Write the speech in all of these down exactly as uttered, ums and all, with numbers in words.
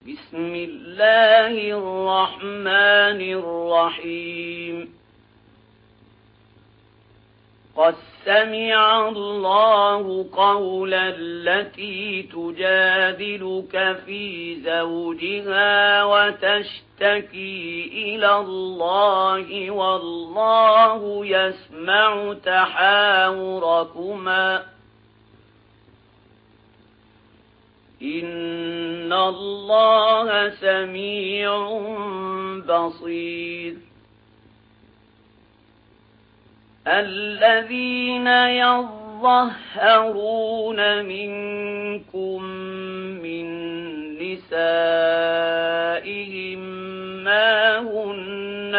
بسم الله الرحمن الرحيم. قد سمع الله قول التي تجادلك في زوجها وتشتكي إلى الله والله يسمع تحاوركما إن الله سميع بصير. الذين يظهرون منكم من نسائهم ما هن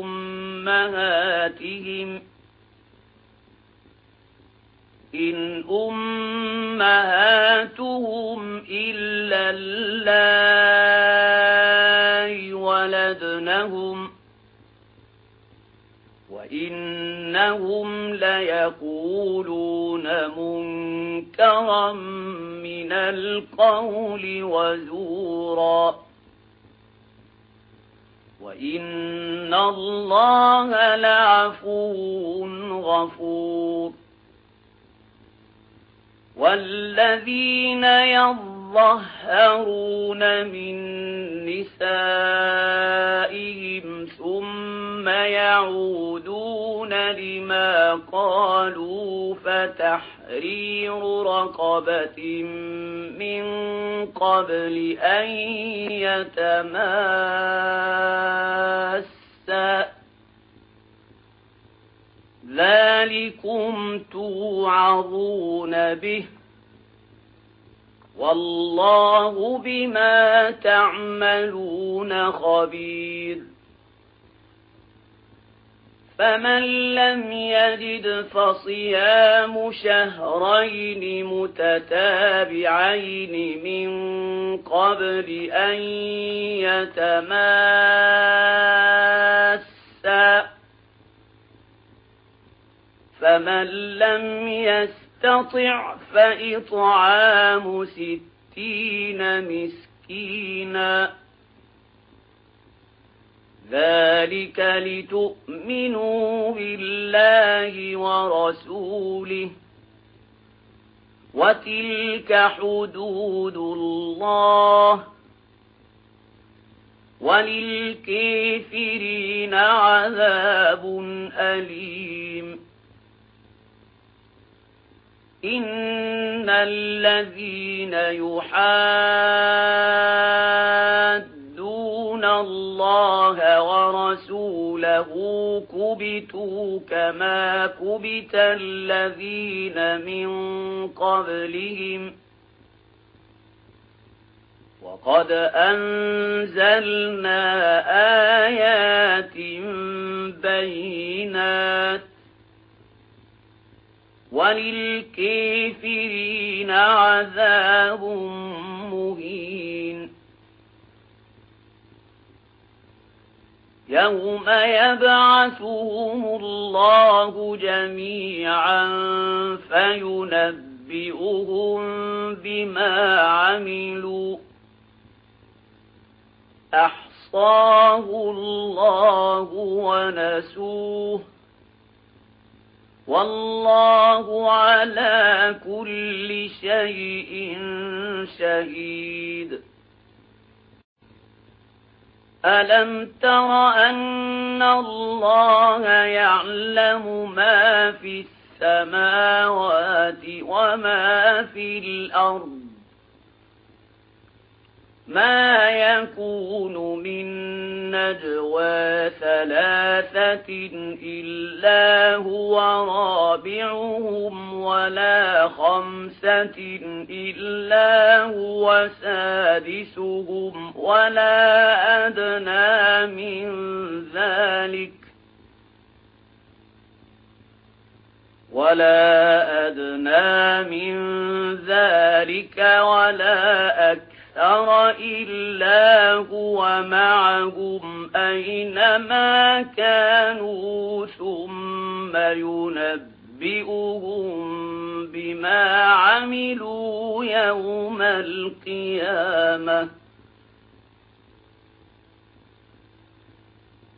أمهاتهم إن أمهاتهم إلا اللائي ولدنهم وإنهم ليقولون منكرا من القول وزورا وإن الله لعفو غفور. والذين يظهرون من نسائهم ثم يعودون لما قالوا فتحرير رقبة من قبل أن يتماسا ذلكم توعظون به والله بما تعملون خبير. فمن لم يجد فصيام شهرين متتابعين من قبل أن يتماسا فمن لم يستطع فإطعام ستين مسكينا ذلك لتؤمنوا بالله ورسوله وتلك حدود الله وللكافرين عذاب أليم. إن الذين يحادون الله ورسوله كبتوا كما كبت الذين من قبلهم وقد أنزلنا آيات بينات وللكافرين عذاب مهين. يوم يبعثهم الله جميعا فينبئهم بما عملوا أحصاه الله ونسوه والله على كل شيء شهيد. ألم تر أن الله يعلم ما في السماوات وما في الأرض ما يكون من نجوى ثلاثة إلا هو رابعهم ولا خمسة إلا هو سادسهم ولا أدنى من ذلك ولا أدنى من ذلك ولا أكثر إلا هو معهم أينما كانوا ثم ينبئهم بما عملوا يوم القيامة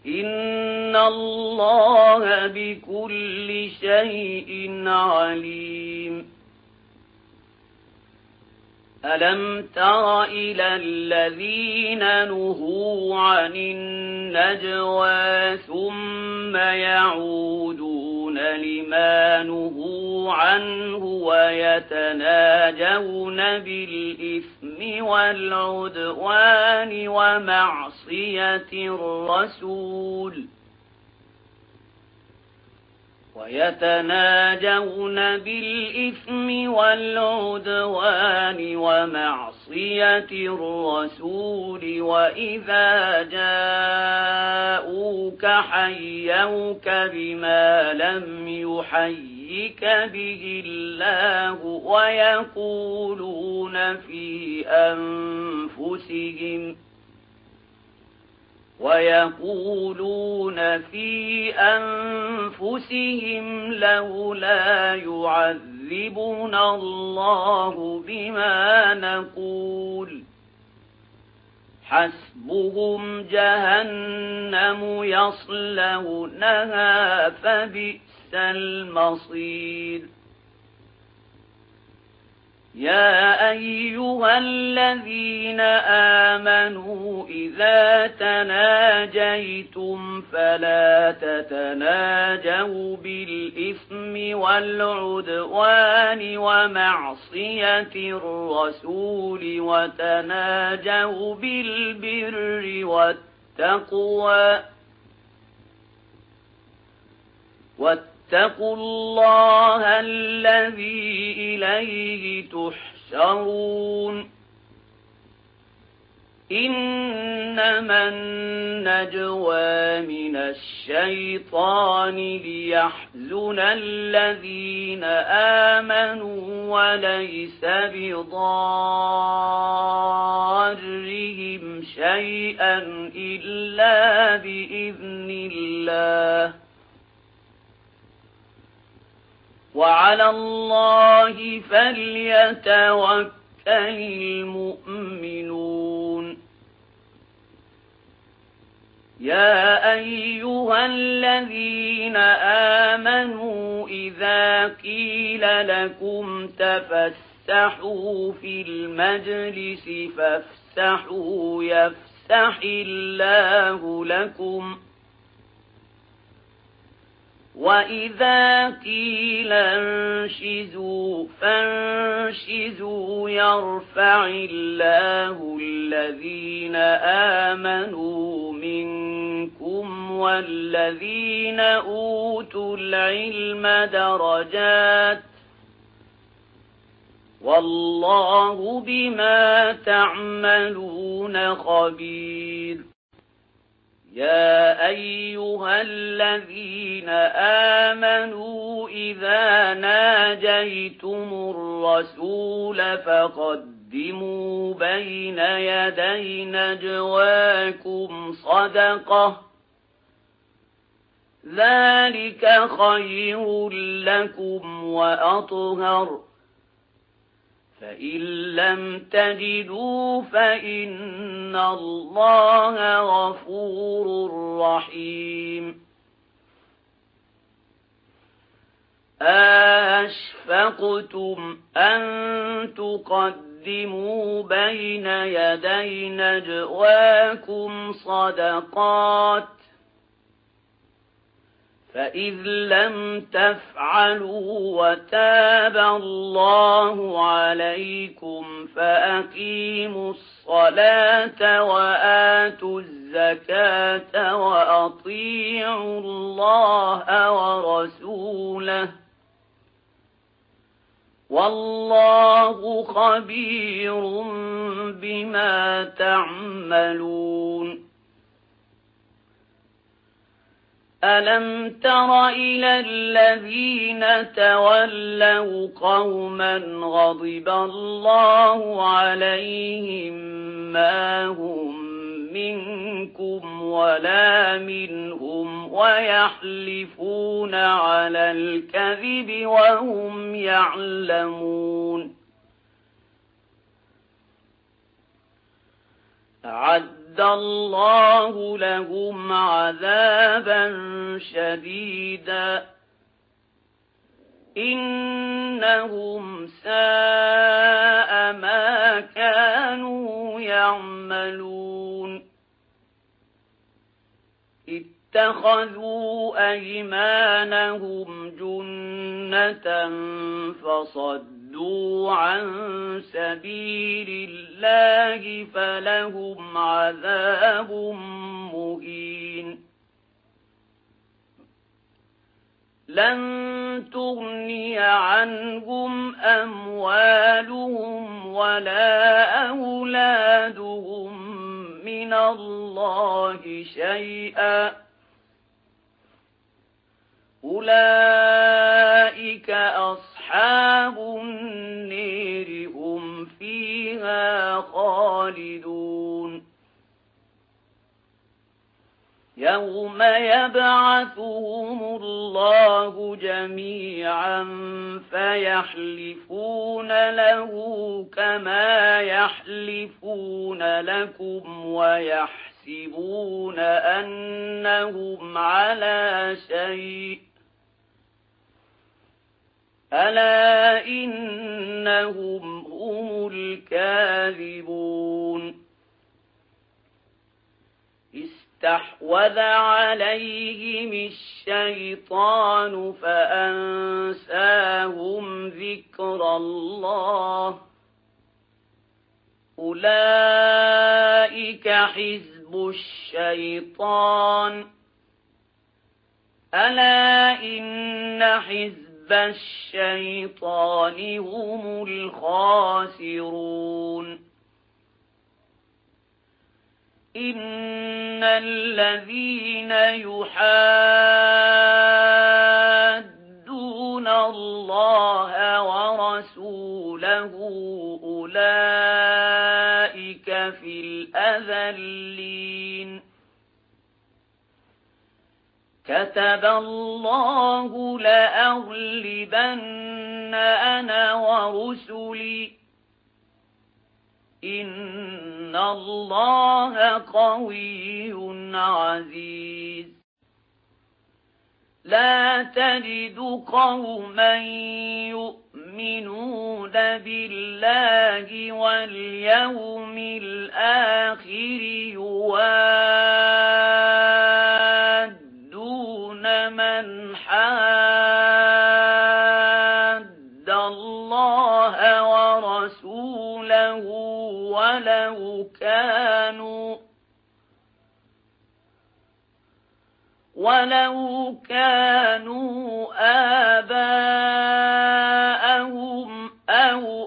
إن الله بكل شيء عليم. ألم تر إلى الذين نهوا عن النجوى ثم يعودون لما نهوا عنه ويتناجون بالإثم والعدوان ومعصية الرسول ويتناجون بالإثم والعدوان ومعصية الرسول وإذا جاءوك حيوك بما لم يحيك به الله ويقولون في أنفسهم ويقولون في أنفسهم لولا يعذبنا الله بما نقول حسبهم جهنم يصلونها فبئس المصير. يا أيها الذين آمنوا إذا تناجيتم فلا تتناجوا بالإثم والعدوان ومعصية الرسول وتناجوا بالبر والتقوى واتقوا الله الذي إليه تحشرون. إنما النجوى من الشيطان ليحزن الذين آمنوا وليس بضارهم شيئا إلا بإذن الله وعلى الله فليتوكل المؤمنون. يا أيها الذين آمنوا إذا قيل لكم تفسحوا في المجلس فافسحوا يفسح الله لكم وإذا قيل انشزوا فانشزوا يرفع الله الذين آمنوا منكم والذين أوتوا العلم درجات والله بما تعملون خبير. يا أيها الذين آمنوا إذا ناجيتم الرسول فقدموا بين يدي نجواكم صدقة ذلك خير لكم وأطهر فإن لم تجدوا فإن الله غفور رحيم. أشفقتم أن تقدموا بين يدي نجواكم صدقات فإذ لم تفعلوا وتاب الله عليكم فأقيموا الصلاة وآتوا الزكاة وأطيعوا الله ورسوله والله خبير بما تعملون. ألم تر إلى الذين تولوا قوما غضب الله عليهم ما هم منكم ولا منهم ويحلفون على الكذب وهم يعلمون. أعد أعد الله لهم عذابا شديدا إنهم ساء ما كانوا يعملون اتخذوا أيمانهم جنة فصدوا عن سبيل الله فلهم عذاب مهين لن تغني عنهم أموالهم ولا أولادهم من الله شيئا أولئك أصحاب النير هم فيها خالدون يوم يبعثهم الله جميعا فيحلفون له كما يحلفون لكم ويحسبون أنهم على شيء ألا إنهم هم الكاذبون استحوذ عليهم الشيطان فأنساهم ذكر الله أولئك حزب الشيطان ألا إن حزب الشيطان هم الخاسرون إن الذين يحادون الله ورسوله أولئك في الأذلين كتب الله لأغلبن أنا ورسلي إن الله قوي عزيز لا تجد قوما يؤمنون بالله واليوم الآخر يوادون من حاد الله ورسوله ولو كانوا ولو كانوا آباءهم أو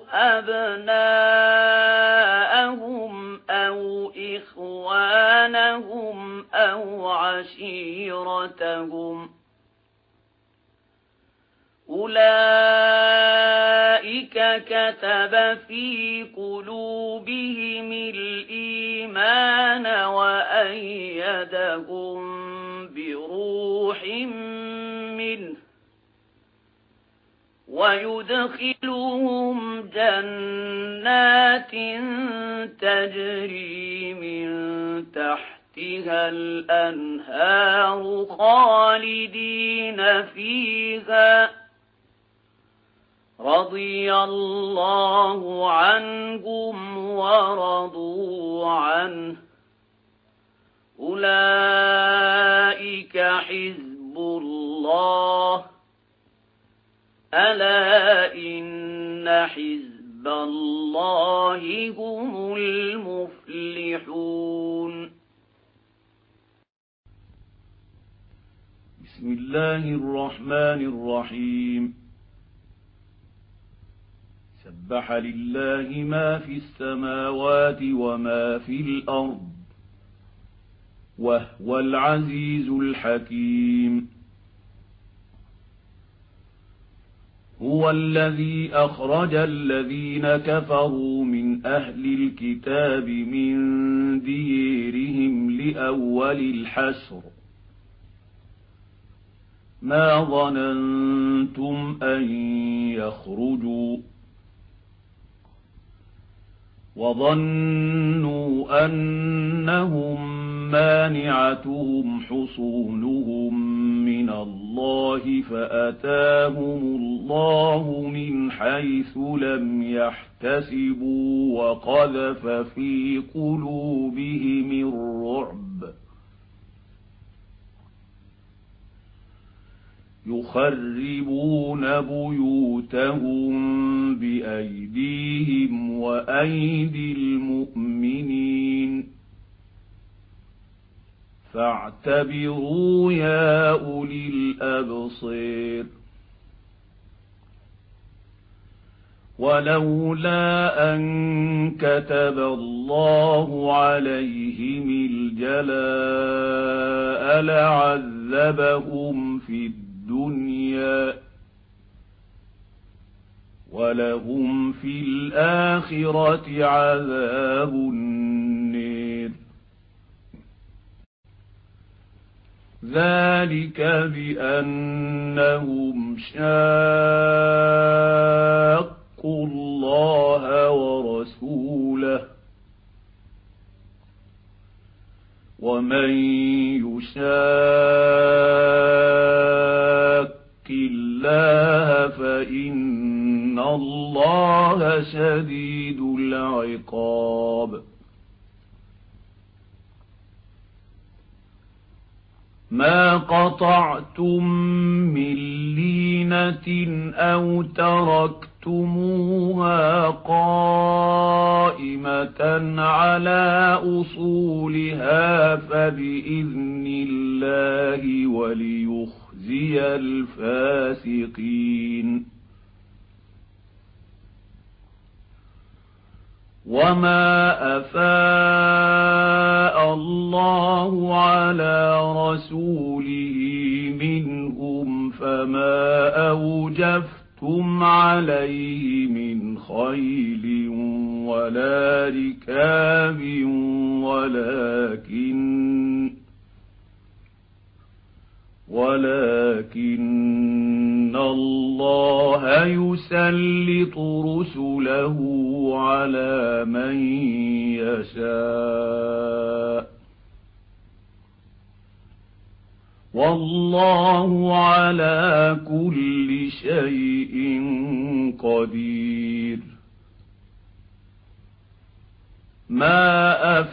أبناءهم أو إخوانهم أو عشيرتهم أولئك كتب في قلوبهم الإيمان وأيدهم بروح منه ويدخلهم جنات تجري من تحتها الأنهار خالدين فيها رضي الله عنهم ورضوا عنه أولئك حزب الله ألا إن حزب الله هم المفلحون بسم الله الرحمن الرحيم سبح لله ما في السماوات وما في الأرض وهو العزيز الحكيم هو الذي أخرج الذين كفروا من أهل الكتاب من ديرهم لأول الحشر ما ظننتم أن يخرجوا وظنوا ظنوا أنهم مانعتهم حصونهم من الله فأتاهم الله من حيث لم يحتسبوا وقذف في قلوبهم الرعب يخربون بيوتهم بأيديهم وأيدي المؤمنين فاعتبروا يا أولي الأبصير ولولا أن كتب الله عليهم الجلاء لعذبهم في الدنيا ولهم في الآخرة عذاب النير ذلك بأنهم شاقوا الله ورسوله ومن يشاق الله فإن الله شديد العقاب ما قطعتم من لينة أو تركتموها قائمة على أصولها فبإذن الله وليخزي الفاسقين وما أفاء الله على رسوله منهم فما أوجفتم عليه من خيل ولا ركاب ولكن ولكن الله يسلط رسله على من يشاء والله على كل شيء قدير ما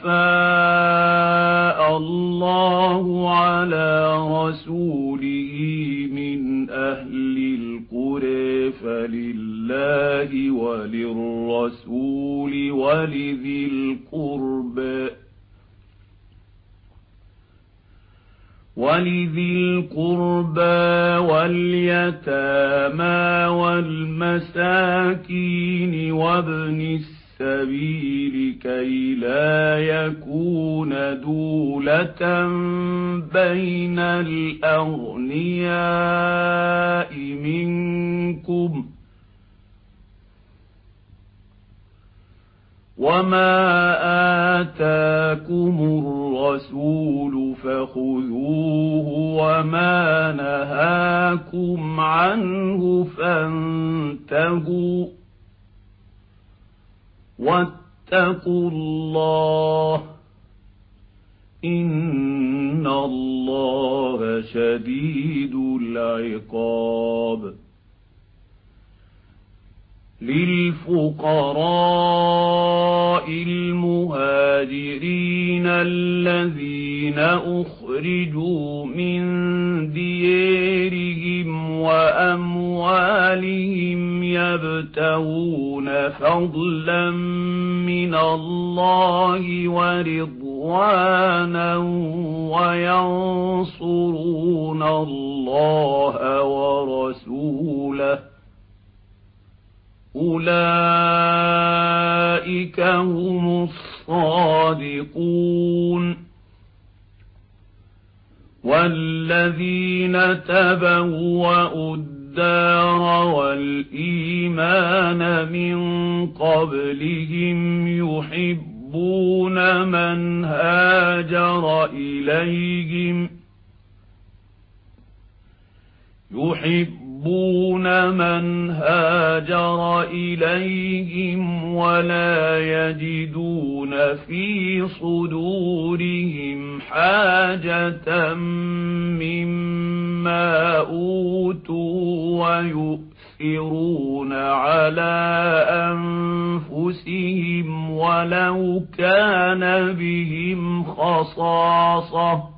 أفاء الله على رسوله من أهل القرى فلله وللرسول ولذي القربى ولذي القربى واليتامى والمساكين وابن السبيل السبيل كي لا يكون دولة بين الأغنياء منكم وما آتاكم الرسول فخذوه وما نهاكم عنه فانتهوا واتقوا الله إن الله شديد العقاب للفقراء المهاجرين الذين أخرجوا من ديارهم وأموالهم يبتغون فضلا من الله ورضوانا وينصرون الله ورسوله أولئك هم الصادقون والذين تبوأوا الدار والإيمان من قبلهم يحبون من هاجر إليهم يحبون يحبون من هاجر إليهم ولا يجدون في صدورهم حاجة مما أوتوا ويؤثرون على أنفسهم ولو كان بهم خصاصة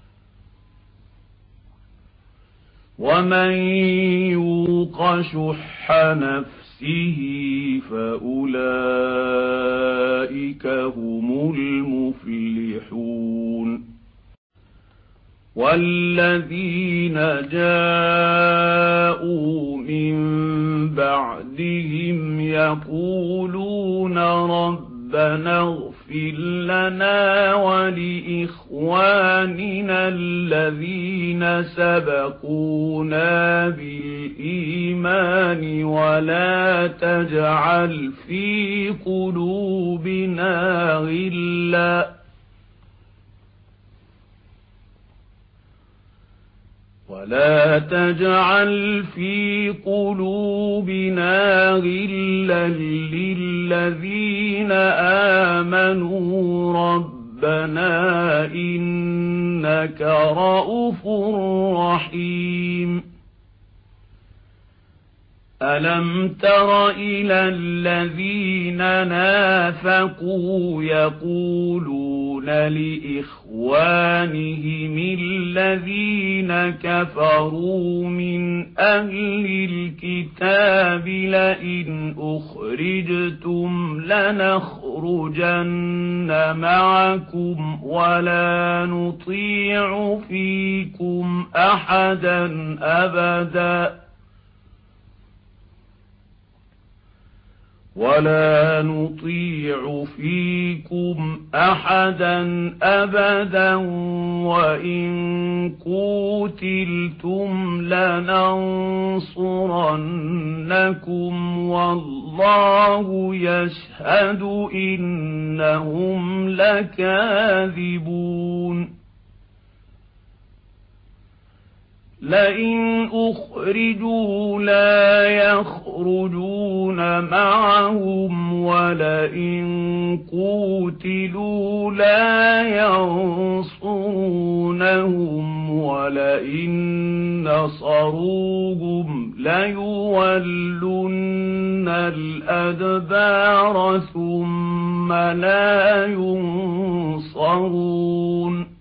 ومن يوق شح نفسه فأولئك هم المفلحون والذين جاءوا من بعدهم يقولون ربنا اغفر لنا ولإخواننا الذين سبقونا بالإيمان ولا تجعل في قلوبنا غلا ولا تجعل في قلوبنا غلا للذين آمنوا ربنا إنك رؤوف رحيم ألم تر إلى الذين نافقوا يقولون لإخوانهم الذين كفروا من أهل الكتاب لئن أخرجتم لنخرجن معكم ولا نطيع فيكم أحدا أبدا ولا نطيع فيكم أحدا أبدا وإن قوتلتم لننصرنكم والله يشهد إنهم لكاذبون لئن أخرجوا لا يخرجون معهم ولئن قوتلوا لا ينصرونهم ولئن نصروهم ليولن الأدبار ثم لا ينصرون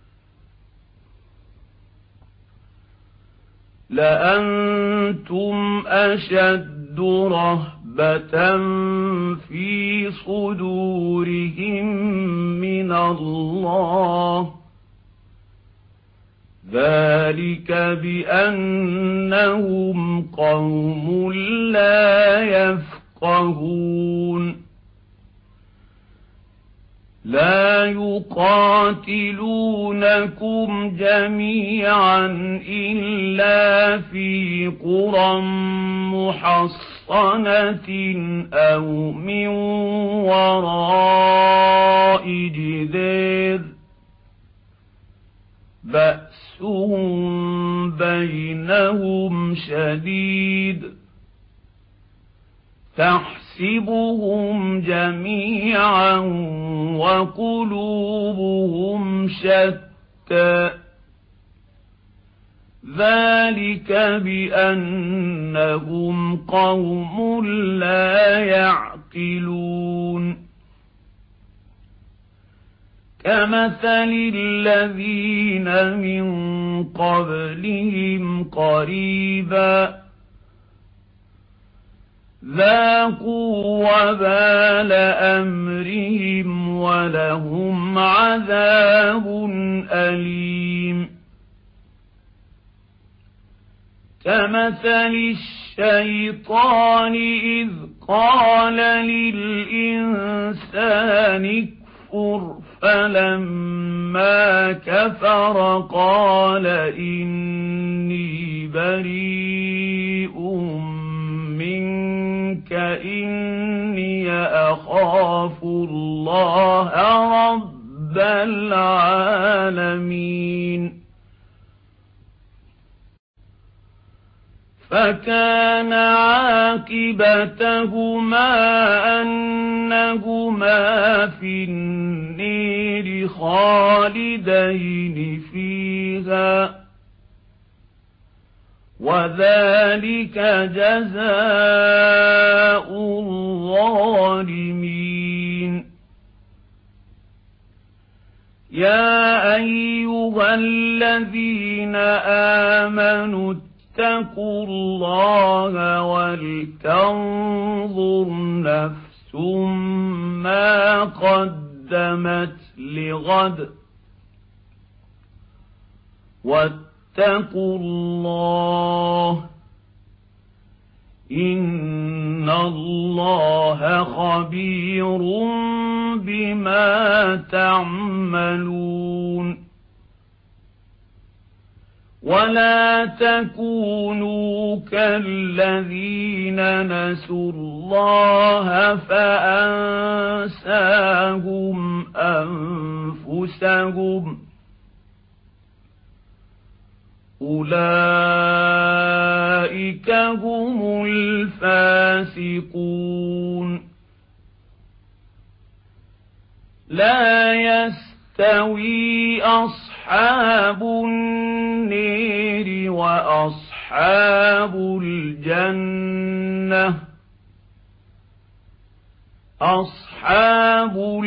لأنتم أشد رهبة في صدورهم من الله ذلك بأنهم قوم لا يفقهون لا يقاتلونكم جميعا إلا في قرى محصنة أو من وراء جدار بأسهم بينهم شديد تحسبهم جميعا وقلوبهم شتى ذلك بأنهم قوم لا يعقلون كمثل الذين من قبلهم قريبا ذاقوا وبال أمرهم ولهم عذاب أليم كمثل الشيطان إذ قال للإنسان اكفر فلما كفر قال إني بريء منك إني أخاف الله رب العالمين فكان عاقبتهما أنهما في النير خالدين فيها وذلك جزاء الظالمين يا أيها الذين آمنوا اتقوا الله ولتنظر نفس ما قدمت لغد واتقوا الله إن الله خبير بما تعملون ولا تكونوا كالذين نسوا الله فأنساهم أنفسهم أولئك هم الفاسقون لا يستوي أصحاب النير وأصحاب الجنة أصحاب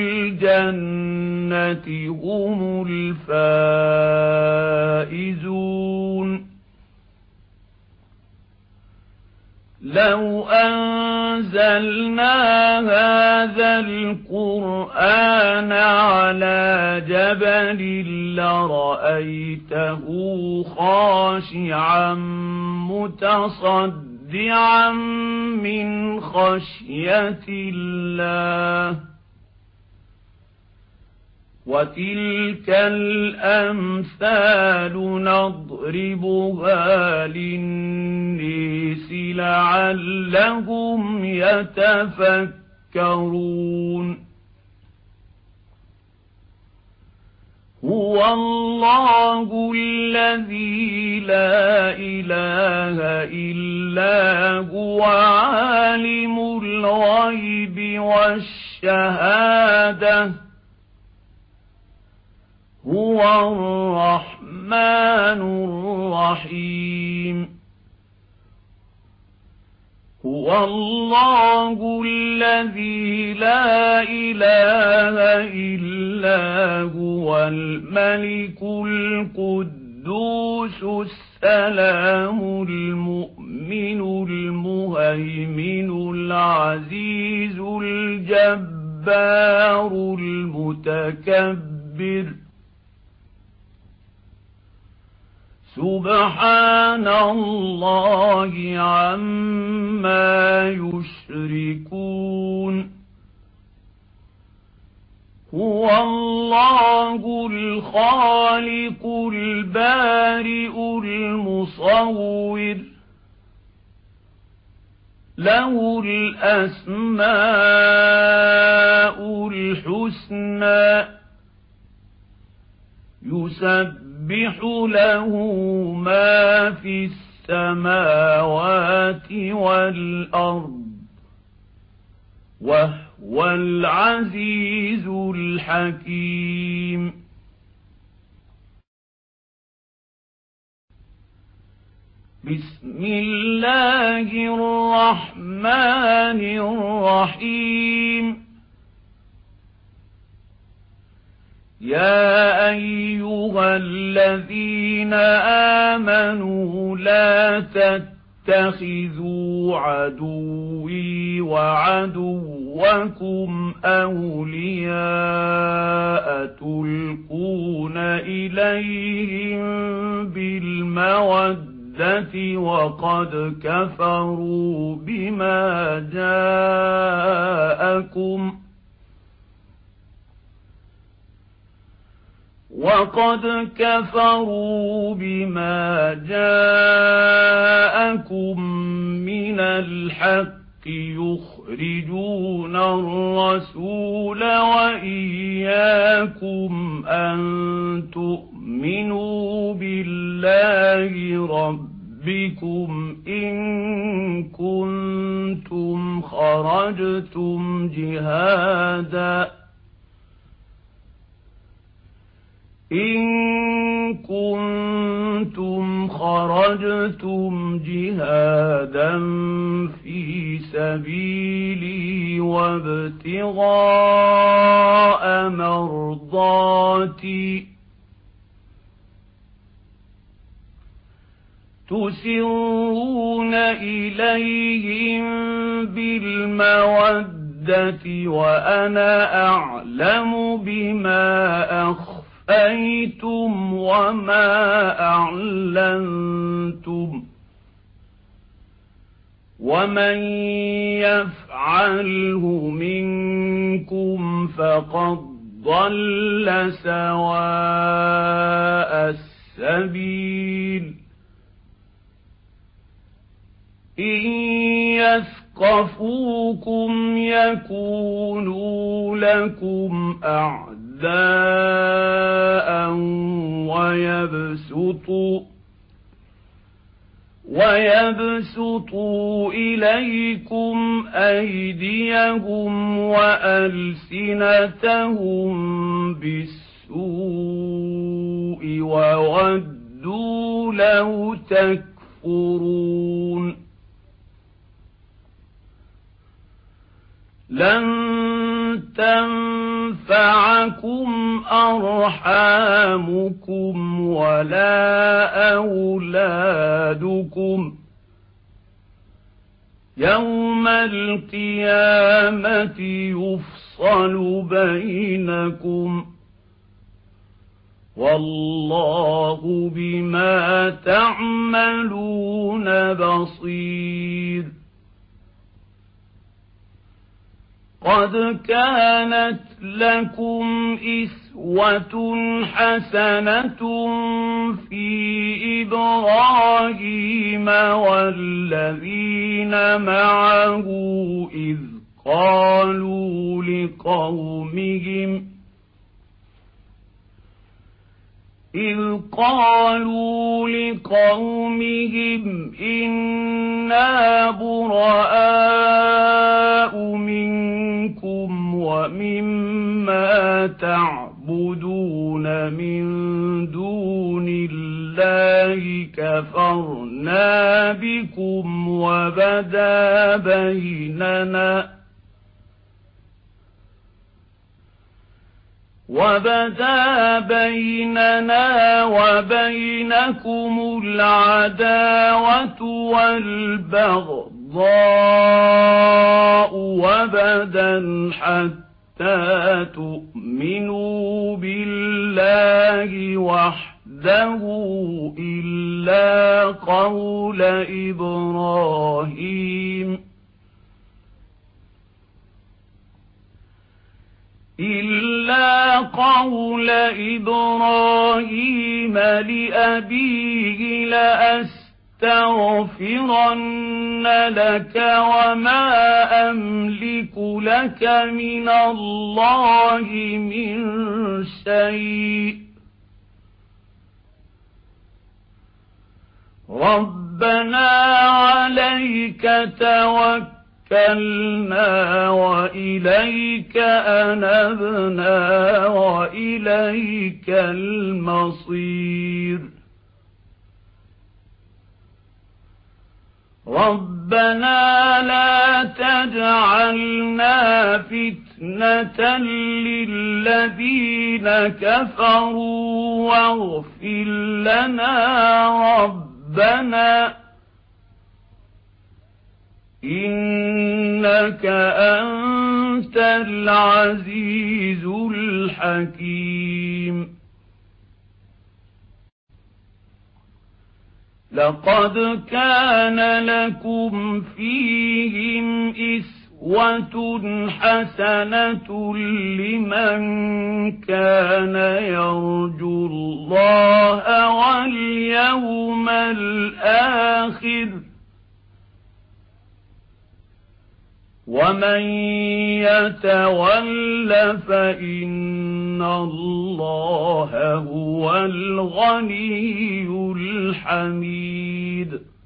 الجنة هم الفائزون لو أنزلنا هذا القرآن على جبل لرأيته خاشعا متصدعا من خشية الله وتلك الأمثال نضربها للناس لعلهم يتفكرون هو الله الذي لا إله إلا هو عالم الغيب والشهادة هو الرحمن الرحيم هو الله الذي لا إله إلا هو الملك القدوس السلام المؤمن المهيمن العزيز الجبار المتكبر سبحان الله عما يشركون هو الله الخالق البارئ المصور له الأسماء الحسنى يسبح له ما في السماوات والأرض وهو العزيز الحكيم بسم الله الرحمن الرحيم يا أيها الذين آمنوا لا تتخذوا عدوي وعدوكم أولياء تلقون إليهم بالمودة وقد كفروا بما جاءكم وقد كفروا بما جاءكم من الحق يخرجون الرسول وإياكم أن تؤمنوا بالله ربكم ربكم إن كنتم خرجتم جهادا إن كنتم خرجتم جهادا في سبيلي وابتغاء مرضاتي تسرون إليهم بالمودة وأنا أعلم بما أخفيتم وما أعلنتم ومن يفعله منكم فقد ضل سواء السبيل إن يثقفوكم يكونوا لكم أعداء ويبسطوا ويبسطوا إليكم أيديهم وألسنتهم بالسوء وودوا لو تكفرون لن تنفعكم أرحامكم ولا أولادكم يوم القيامة يفصل بينكم والله بما تعملون بصير قد كانت لكم إسوة حسنة في إبراهيم والذين معه إذ قالوا لقومهم إذ قالوا لقومهم إنا براء منكم ومما تعبدون من دون الله كفرنا بكم وبدا بيننا وبدا بيننا وبينكم العداوة والبغضاء وبدا حتى تؤمنوا بالله وحده إلا قول إبراهيم إلا قول إبراهيم لأبيه لأستغفرن لك وما أملك لك من الله من شيء ربنا عليك توكلنا توكلنا وإليك أنبنا وإليك المصير ربنا لا تجعلنا فتنة للذين كفروا واغفر لنا ربنا إنك أنت العزيز الحكيم لقد كان لكم فيهم أسوة حسنة لمن كان يرجو الله واليوم الآخر ومن يتول فإن الله هو الغني الحميد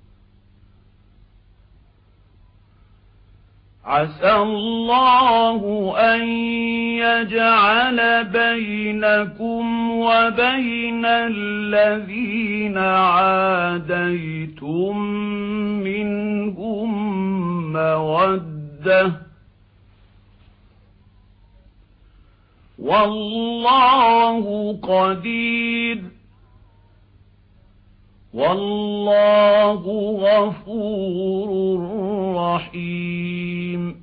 عسى الله أن يجعل بينكم وبين الذين عاديتم منهم مودة والله قدير والله غفور رحيم.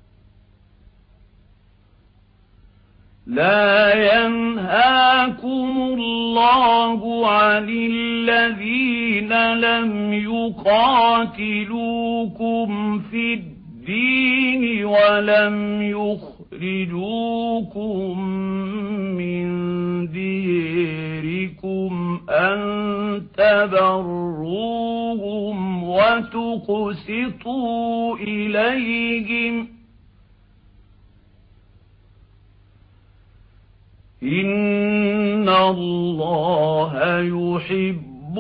لا ينهاكم الله عن الذين لم يقاتلوكم في الدين ولم يخرجوكم من ديركم أن تبروهم وتقسطوا إليهم إن الله يحب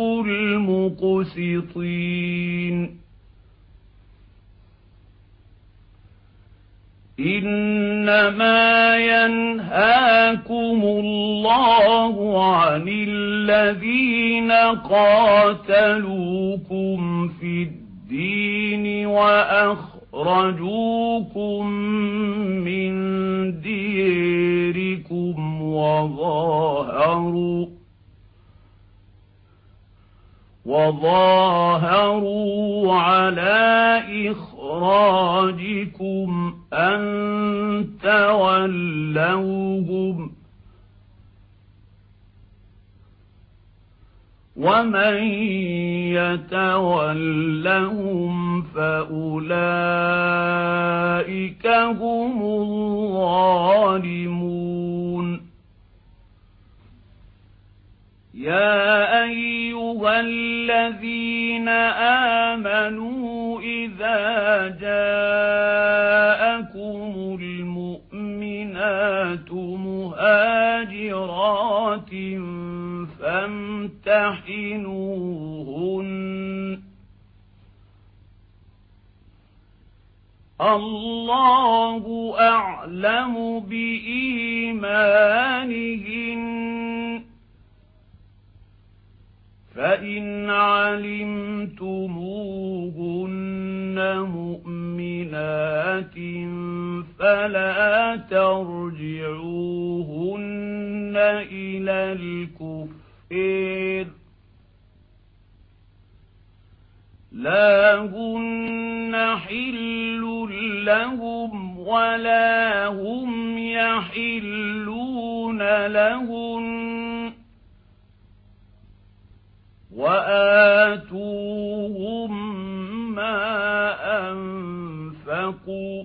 المقسطين. إنما ينهاكم الله عن الذين قاتلوكم في الدين وأخرجوكم من ديركم وظاهروا وظاهروا على إخراجكم أن تولوهم ومن يتولهم فأولئك هم الظالمون. يا أيها الذين آمنوا إذا جاءكم المؤمنات مهاجرات فامتحنوهن الله أعلم بإيمانهن فإن علمتموهن مؤمنات فلا ترجعوهن إلى الكفار لا هن حل لهم ولا هم يحلون لهن وآتوهم ما أنفقوا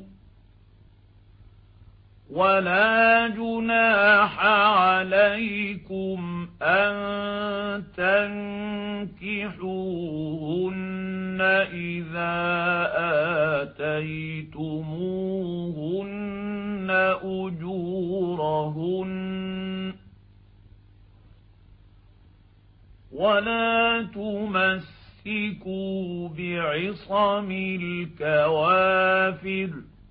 ولا جناح عليكم أن تنكحوهن إذا آتيتموهن أجورهن ولا تمسكوا بعصم الكوافر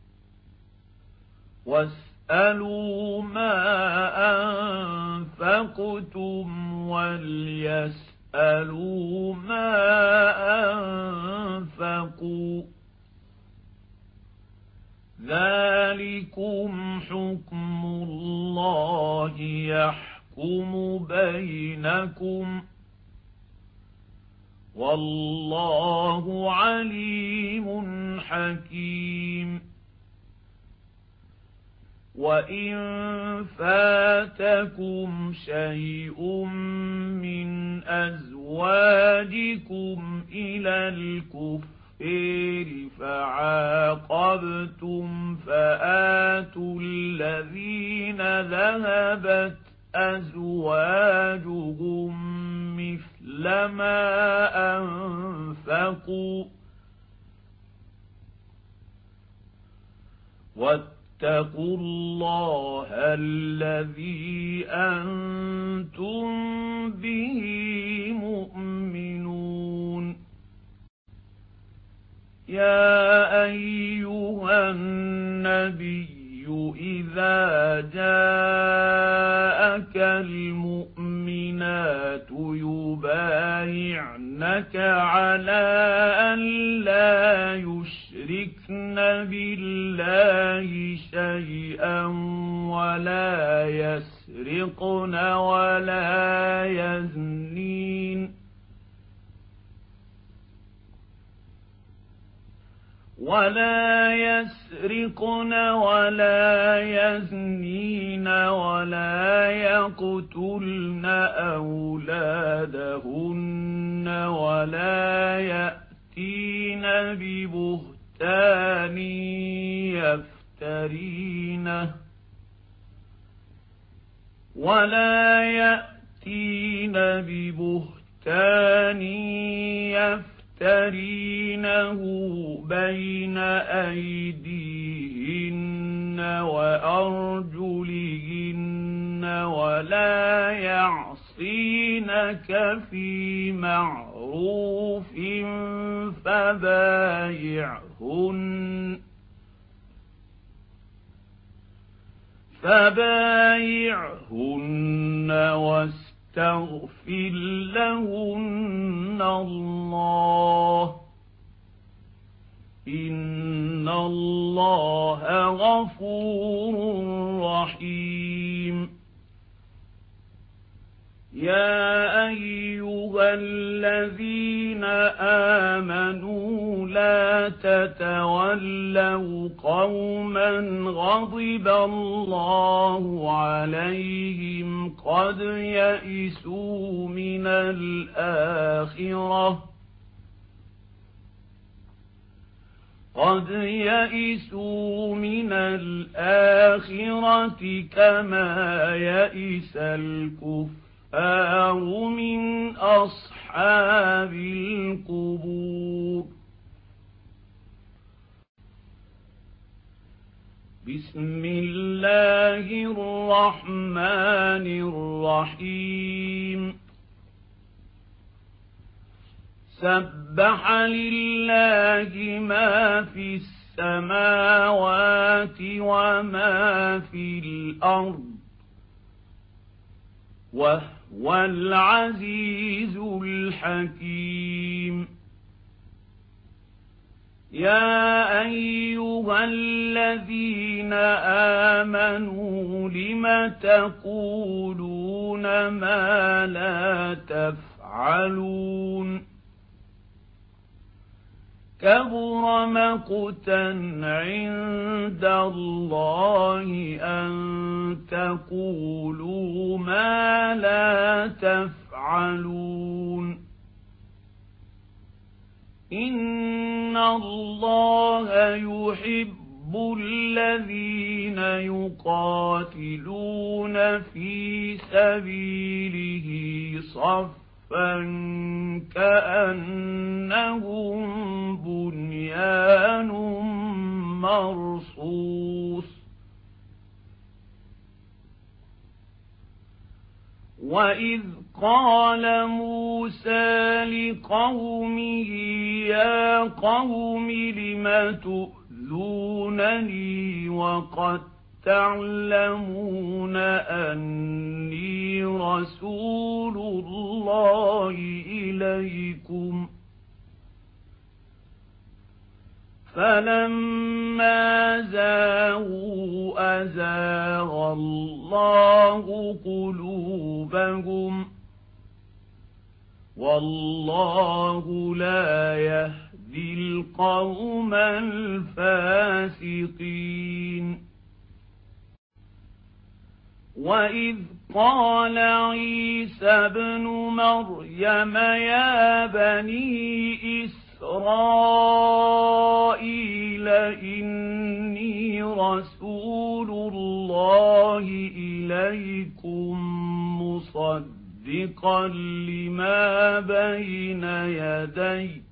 واسألوا ما أنفقتم وليسألوا ما أنفقوا ذلكم حكم الله يحكم بينكم والله عليم حكيم. وإن فاتكم شيء من أزواجكم إلى الكفار فعاقبتم فآتوا الذين ذهبت أزواجهم مثل ما أنفقوا واتقوا الله الذي أنتم به مؤمنون. يا أيها النبي إذا جاءك المؤمنات يبايعنك على أن لا يشركن بالله شيئا ولا يسرقن ولا يزنين ولا يسرقن ولا يزنين ولا يقتلن أولادهن ولا يأتين ببهتان يفترينه ولا يأتين ببهتان يفترينه يفترينه بين أيديهن وأرجلهن ولا يعصينك في معروف فبايعهن فبايعهن واستغفر تغفر لهن الله إن الله غفور رحيم يا أيها الذين آمنوا لا تتولوا قوما غضب الله عليهم قد يئسوا من الآخرة قد يئسوا من الآخرة كما يئس الكفر من أصحاب القبور بسم الله الرحمن الرحيم سبح لله ما في السماوات وما في الأرض وهو العزيز الحكيم يا أيها الذين آمنوا لم تقولون ما لا تفعلون كبر مقتا عند الله أن تقولوا ما لا تفعلون إن الله يحب الذين يقاتلون في سبيله صفا كأنهم بنيان مرصوص وإذ قال موسى لقومه يا قوم لم تؤذونني وقد تعلمون أني رسول الله إليكم فلما زاغوا أزاغ الله قلوبهم والله لا يهدي القوم الفاسقين وإذ قال عيسى ابن مريم يا بني إسرائيل إني رسول الله إليكم مصدقا لما بين يدي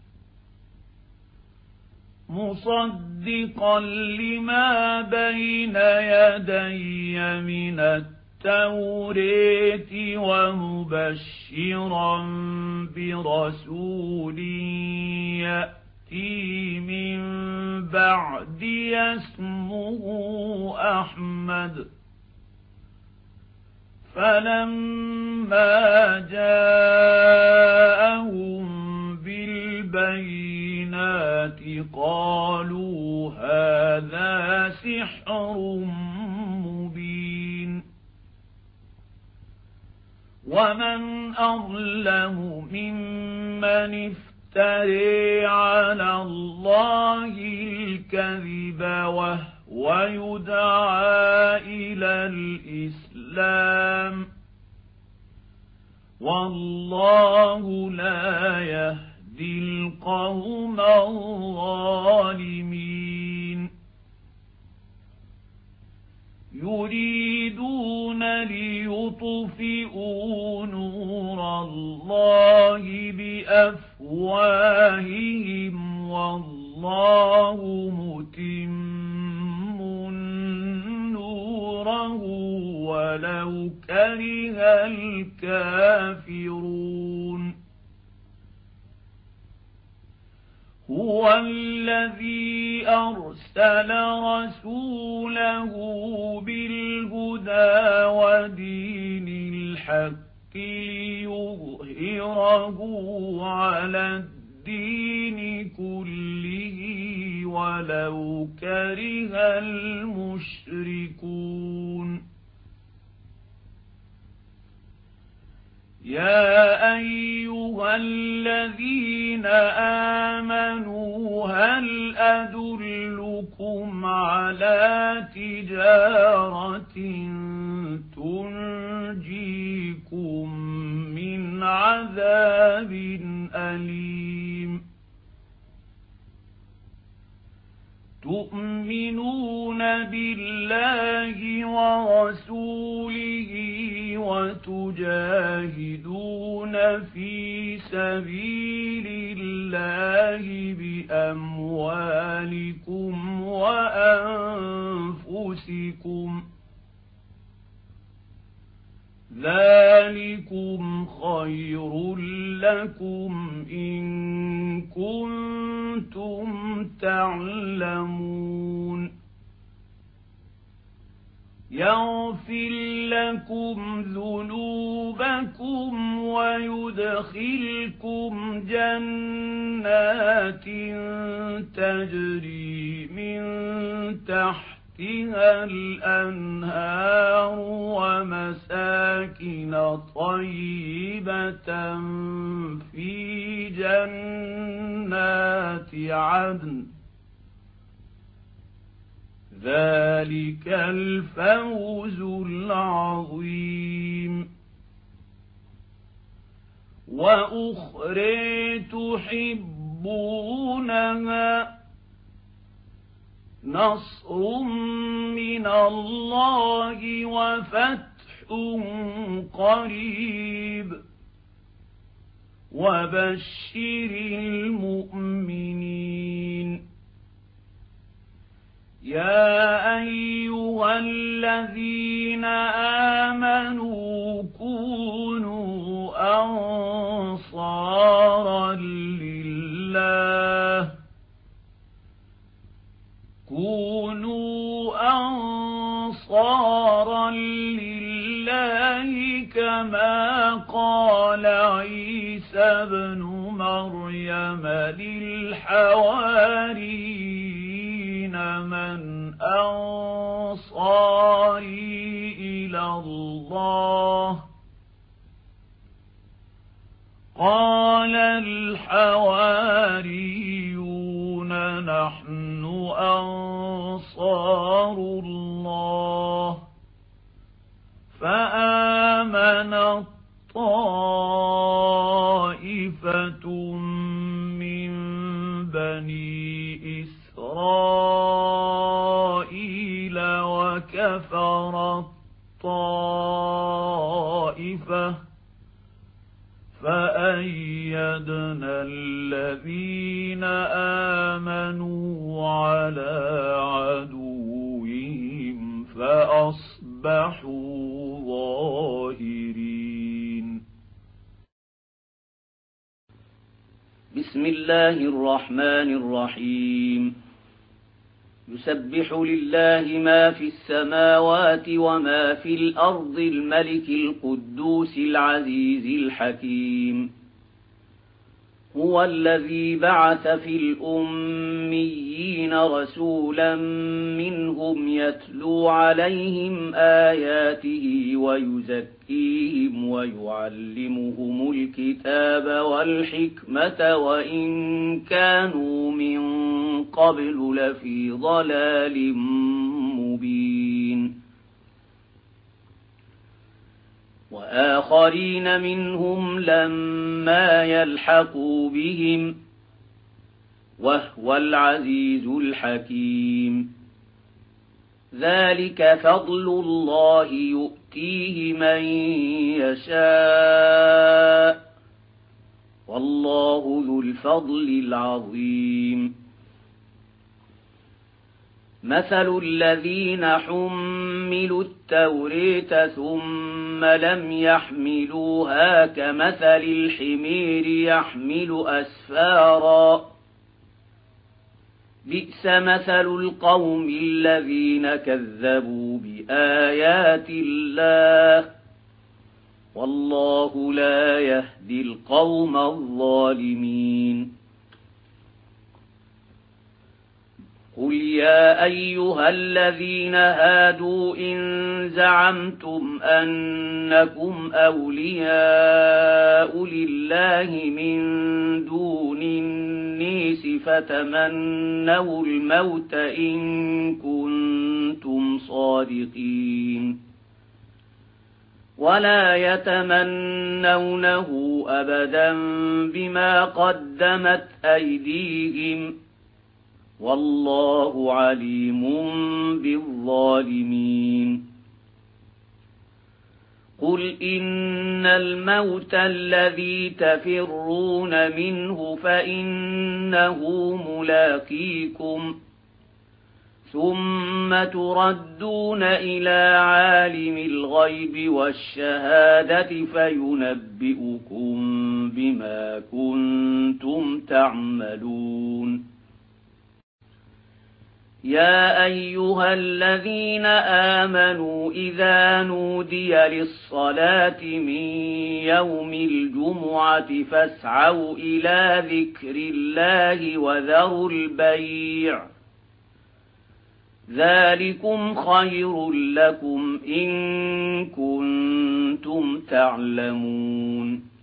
مصدقا لما بين يدي من التوراة ومبشرا برسول يأتي يأتي من بعدي اسمه أحمد فلما جاءهم بالبينات قالوا هذا سحر مبين ومن أظلم ممن افترى على الله الكذب وهو يدعى إلى الإسلام والله لا يهدي القوم الظالمين يريدون ليطفئوا نور الله بأفواههم والله متم نوره ولو كره الكافرون هو الذي أرسل رسوله بالهدى ودين الحق ليظهره على الدين كله ولو كره المشركون يا أيها الذين آمنوا هل أدلكم على تجارة تنجيكم من عذاب أليم تؤمنون بالله ورسوله وتجاهدون في سبيل الله بأموالكم وأنفسكم ذلكم خير لكم إن كنتم تعلمون يغفر لكم ذنوبكم ويدخلكم جنات تجري من تحتها الأنهار ومساكن طيبة في جنات عدن ذلك الفوز العظيم وأخرى تحبونها نصر من الله وفتح قريب وبشر المؤمنين يا أيها الذين آمنوا كونوا أنصارا لله كونوا أنصارا لله كما قال عيسى ابن مريم للحواريين من أنصاري إلى الله قال الحواريون نحن أنصار الله فآمن طائفة من بني إسرائيل وكفر الطائفة فأيدنا الذين آمنوا على عدوهم فأصبحوا ظاهرين. بسم الله الرحمن الرحيم يسبح لله ما في السماوات وما في الأرض الملك القدوس العزيز الحكيم هو الذي بعث في الأميين رسولا منهم يتلو عليهم آياته ويزكيهم ويعلمهم الكتاب والحكمة وإن كانوا من قبل لفي ضلال مبين وآخرين منهم لما يلحقوا بهم وهو العزيز الحكيم ذلك فضل الله يؤتيه من يشاء والله ذو الفضل العظيم مثل الذين حملوا التوراة ثم لم يحملوها كمثل الحمير يحمل أسفارا بئس مثل القوم الذين كذبوا بآيات الله والله لا يهدي القوم الظالمين قل يا أيها الذين هادوا إن زعمتم أنكم أولياء لله من دون الناس فتمنوا الموت إن كنتم صادقين ولا يتمنونه أبدا بما قدمت أيديهم والله عليم بالظالمين قل إن الموت الذي تفرون منه فإنه ملاقيكم ثم تردون إلى عالم الغيب والشهادة فينبئكم بما كنتم تعملون يا أيها الذين آمنوا إذا نودي للصلاة من يوم الجمعة فاسعوا إلى ذكر الله وذروا البيع ذلكم خير لكم إن كنتم تعلمون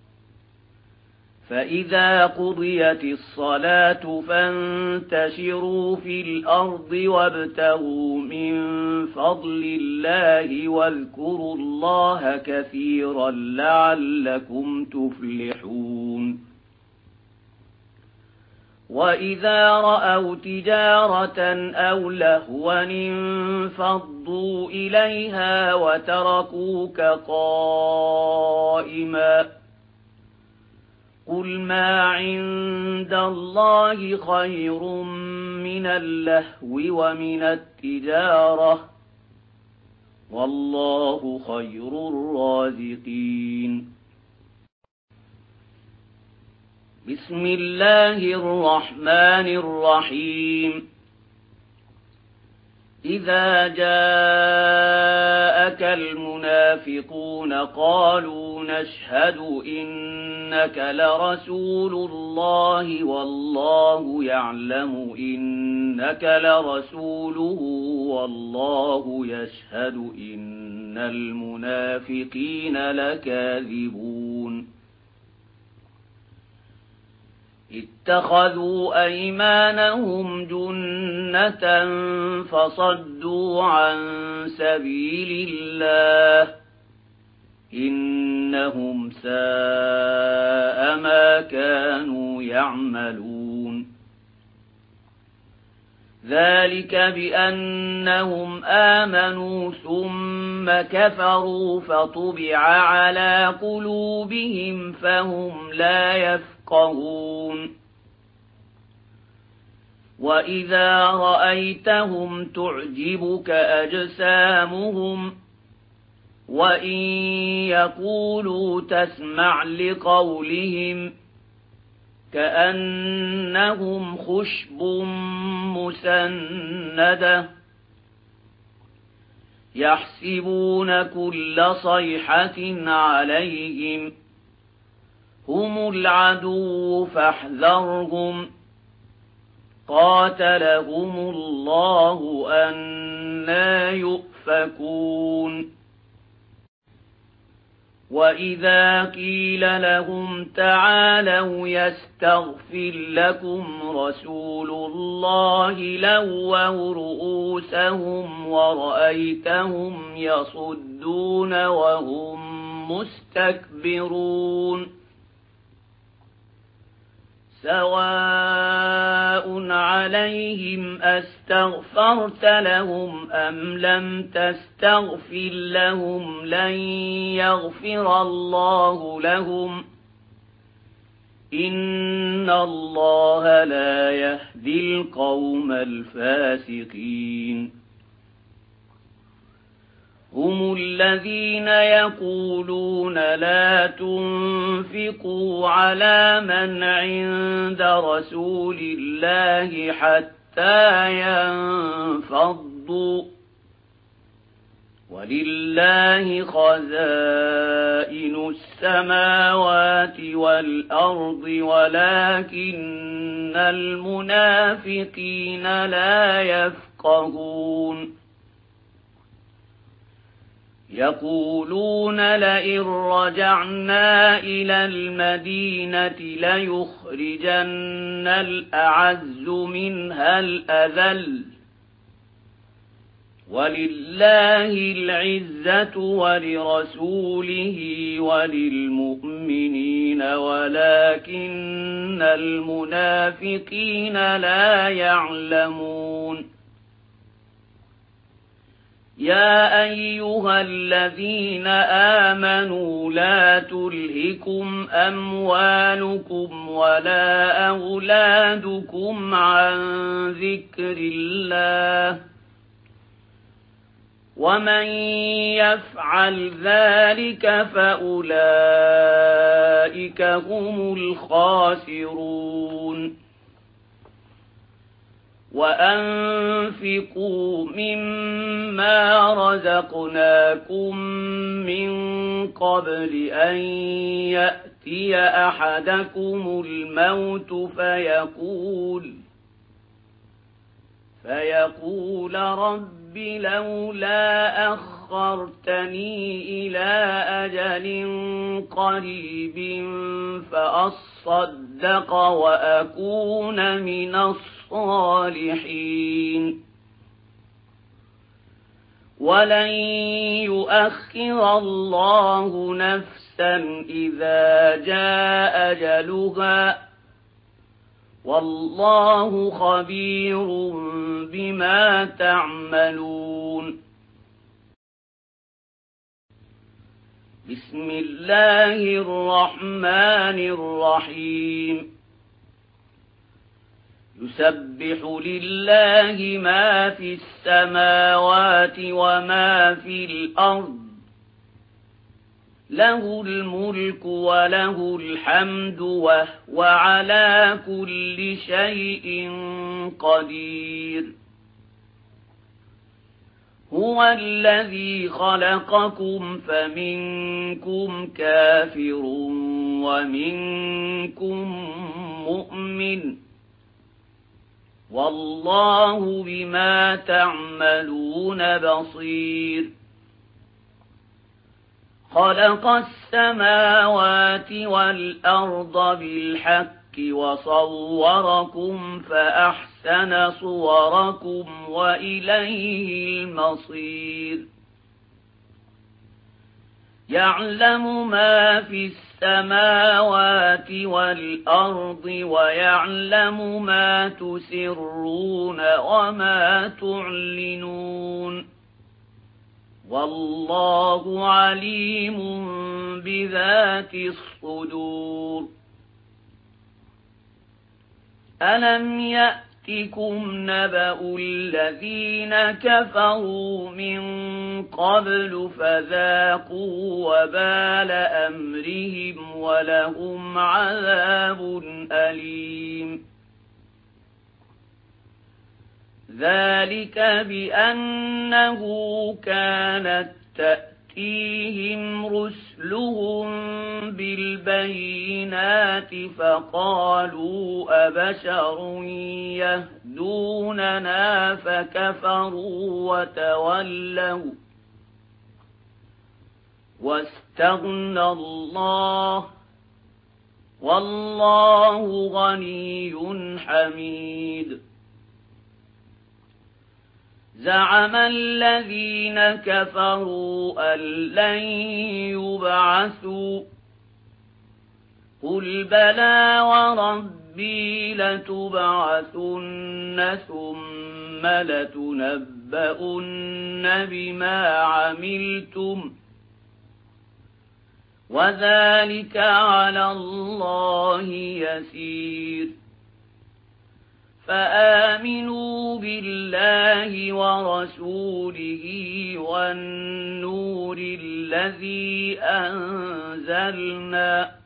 فإذا قضيت الصلاة فانتشروا في الأرض وابتغوا من فضل الله واذكروا الله كثيرا لعلكم تفلحون وإذا رأوا تجارة أو لهوا انفضوا إليها وتركوك قائما قل ما عند الله خير من اللهو ومن التجارة والله خير الرازقين بسم الله الرحمن الرحيم إذا جاءك المنافقون قالوا نشهد إنك لرسول الله والله يعلم إنك لرسوله والله يشهد إن المنافقين لكاذبون اتخذوا أيمانهم جنة فصدوا عن سبيل الله إنهم ساء ما كانوا يعملون ذلك بأنهم آمنوا ثم كفروا فطبع على قلوبهم فهم لا يفقهون وإذا رأيتهم تعجبك أجسامهم وإن يقولوا تسمع لقولهم كأنهم خشب مسندة يحسبون كل صيحة عليهم هم العدو فاحذرهم قاتلهم الله أنى يؤفكون وإذا قيل لهم تعالوا يستغفر لكم رسول الله لووا رؤوسهم ورأيتهم يصدون وهم مستكبرون سواء عليهم أستغفرت لهم أم لم تستغفر لهم لن يغفر الله لهم إن الله لا يهدي القوم الفاسقين هم الذين يقولون لا تنفقوا على من عند رسول الله حتى ينفضوا ولله خزائن السماوات والأرض ولكن المنافقين لا يفقهون يقولون لئن رجعنا إلى المدينة ليخرجن الأعز منها الأذل ولله العزة ولرسوله وللمؤمنين ولكن المنافقين لا يعلمون يا أيها الذين آمنوا لا تلهكم أموالكم ولا أولادكم عن ذكر الله ومن يفعل ذلك فأولئك هم الخاسرون وأنفقوا مما رزقناكم من قبل أن يأتي أحدكم الموت فيقول فيقول رب لولا أخرتني إلى أجل قريب فأصدق وأكون من الصالحين ولن يؤخر الله نفسا إذا جاء أجلها والله خبير بما تعملون بسم الله الرحمن الرحيم يسبح لله ما في السماوات وما في الأرض له الملك وله الحمد وهو على كل شيء قدير هو الذي خلقكم فمنكم كافر ومنكم مؤمن والله بما تعملون بصير خلق السماوات والأرض بالحق وصوركم فأحسن صوركم وإليه المصير يعلم ما في السماوات والأرض ويعلم ما تسرون وما تعلنون والله عليم بذات الصدور ألم يأتكم يأتكم نبأ الذين كفروا من قبل فذاقوا وبال أمرهم ولهم عذاب أليم ذلك بأنه كانت تأتيهم رسلهم بالبينات فقالوا أبشر يهدوننا فكفروا وتولوا واستغنى الله والله غني حميد زعم الذين كفروا أن لن يبعثوا قل بلى وربي لتبعثن ثم لتنبؤن بما عملتم وذلك على الله يسير فآمنوا بالله ورسوله والنور الذي أنزلنا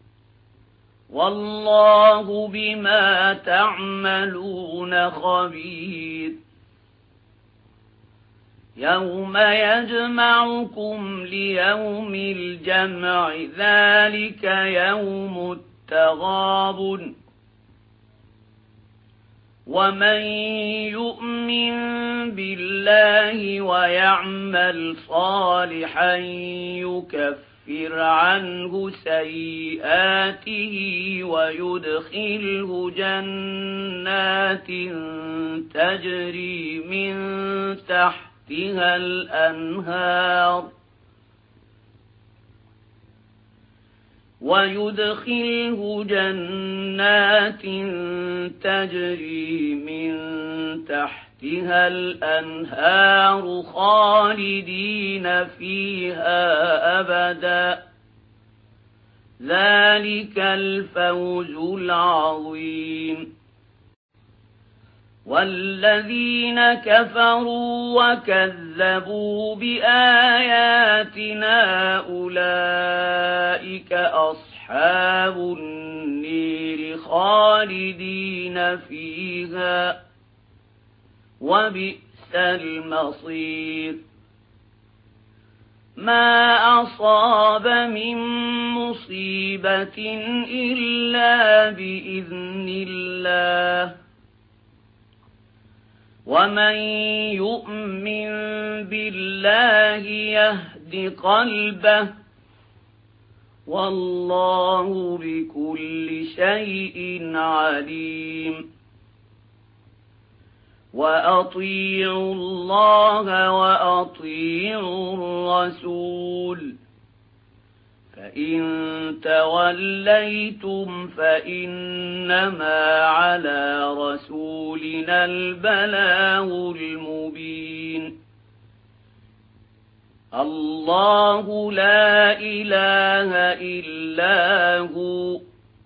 والله بما تعملون خبير يوم يجمعكم ليوم الجمع ذلك يوم التغابن ومن يؤمن بالله ويعمل صالحا يكفر عنه سيئاته ويدخله جنات تجري من تحتها الأنهار ويدخله جنات تجري من تحتها الأنهار خالدين فيها أبدا ذلك الفوز العظيم والذين كفروا وكذبوا بآياتنا أولئك أصحاب النير خالدين فيها وبئس المصير ما أصاب من مصيبة إلا بإذن الله ومن يؤمن بالله يهد قلبه والله بكل شيء عليم وأطيعوا الله وأطيعوا الرسول فإن توليتم فإنما على رسولنا البلاغ المبين الله لا إله إلا هو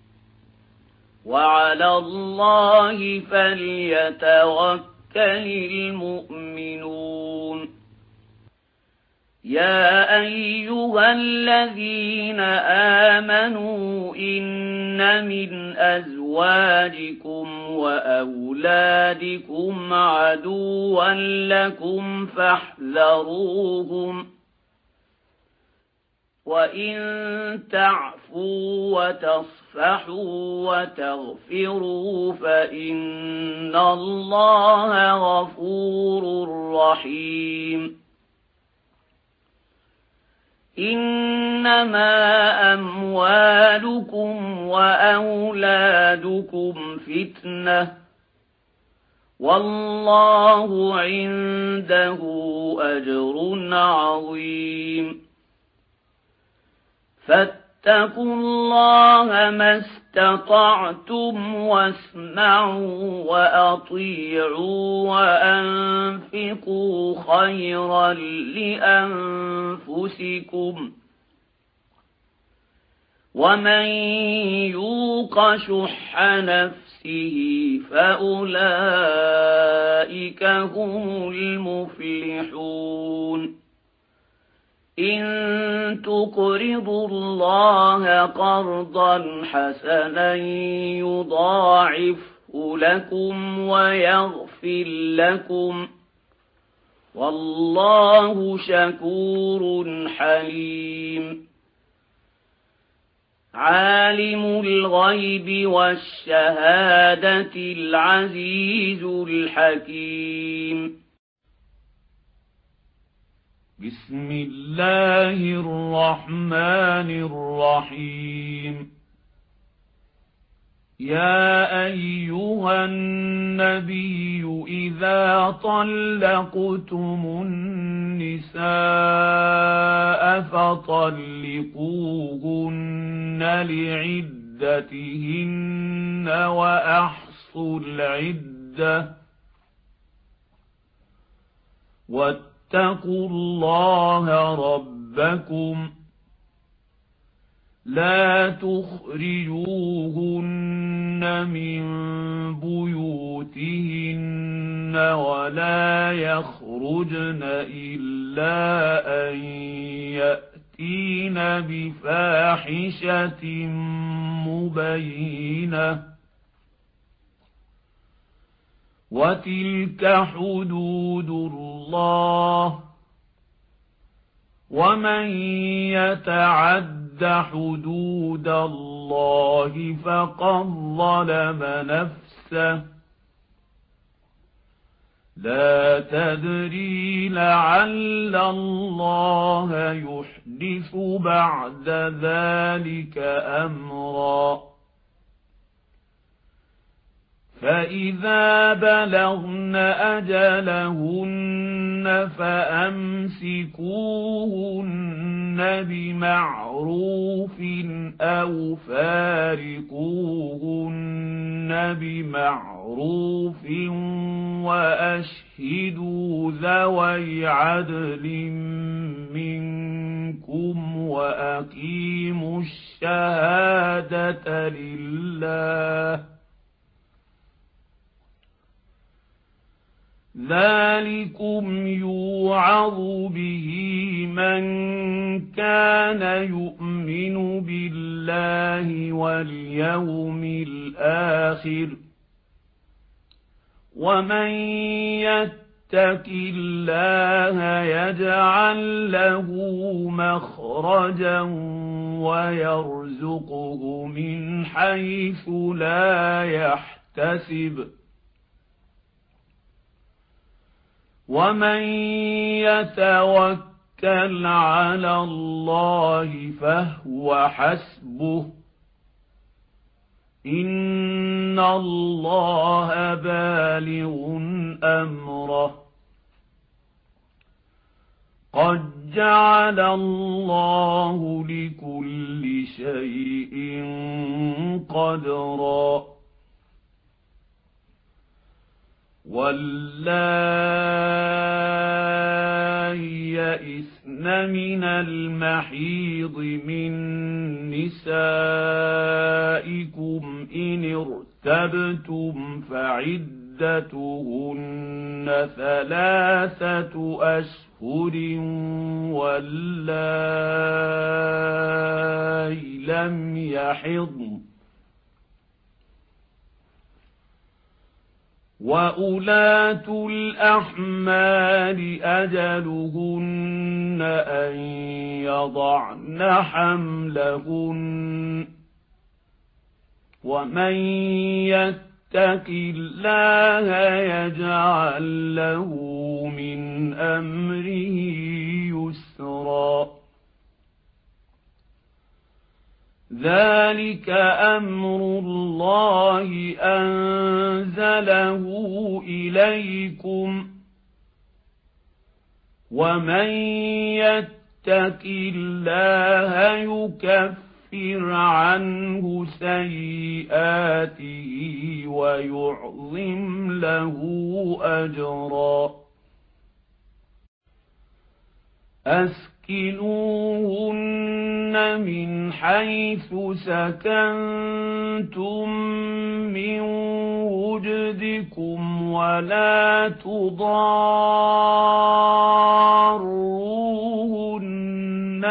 وعلى الله فليتوكل المؤمنون يا أيها الذين آمنوا إن من أزواجكم وأولادكم عدوا لكم فاحذروهم وإن تعفوا وتصفحوا وتغفروا فإن الله غفور رحيم إنما أموالكم وأولادكم فتنة والله عنده أجر عظيم فاتقوا الله ما استطعتم واسمعوا وأطيعوا وأنفقوا خيرا لأنفسكم ومن يوق شح نفسه فأولئك هم المفلحون إن تقرضوا الله قرضا حسنا يضاعفه لكم ويغفر لكم والله شكور حليم عالم الغيب والشهادة العزيز الحكيم بسم الله الرحمن الرحيم يا أيها النبي إذا طلقتم النساء فطلقوهن لعدتهن وأحصوا العدة واتقوا الله ربكم لا تخرجوهن من بيوتهن ولا يخرجن إلا أن يأتين بفاحشة مبينة وتلك حدود الله ومن يتعد حدود الله فقد ظلم نفسه لا تدري لعل الله يحدث بعد ذلك أمرا فإذا بلغن أجلهن فأمسكوهن بمعروف أو فارقوهن بمعروف وأشهدوا ذوي عدل منكم وأقيموا الشهادة لله ذلكم يوعظ به من كان يؤمن بالله واليوم الآخر ومن يتق الله يجعل له مخرجا ويرزقه من حيث لا يحتسب ومن يتوكل على الله فهو حسبه إن الله بالغ أمره قد جعل الله لكل شيء قدرا واللائي يئسن من المحيض من نسائكم إن ارتبتم فعدتهن ثلاثة أشهر واللائي لم يحضن وأولاة الأحمال أجلهن أن يضعن حملهن ومن يتق الله يجعل له من أمره يسرا ذلك أمر الله أنزله إليكم ومن يتق الله يكفر عنه سيئاته ويعظم له أجرا أسكنوهن من حيث سكنتم من وجدكم ولا تضاروهن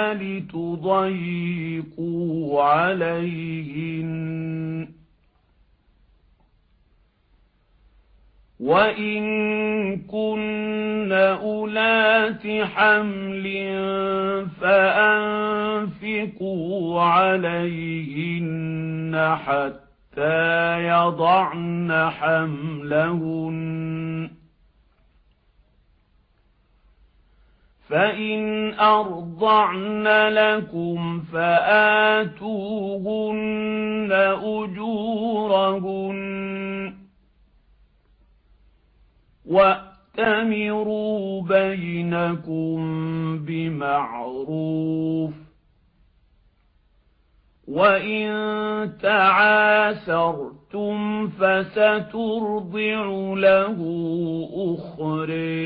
لتضيقوا عليهن وإن كن أولات حمل فأنفقوا عليهن حتى يضعن حملهن فإن أرضعن لكم فآتوهن أجورهن وَأْتَمِرُوا بَيْنَكُمْ بِمَعْرُوفٍ وَإِن تَعَاسَرْتُمْ فَسَتُرْضِعُ لَهُ أُخْرَى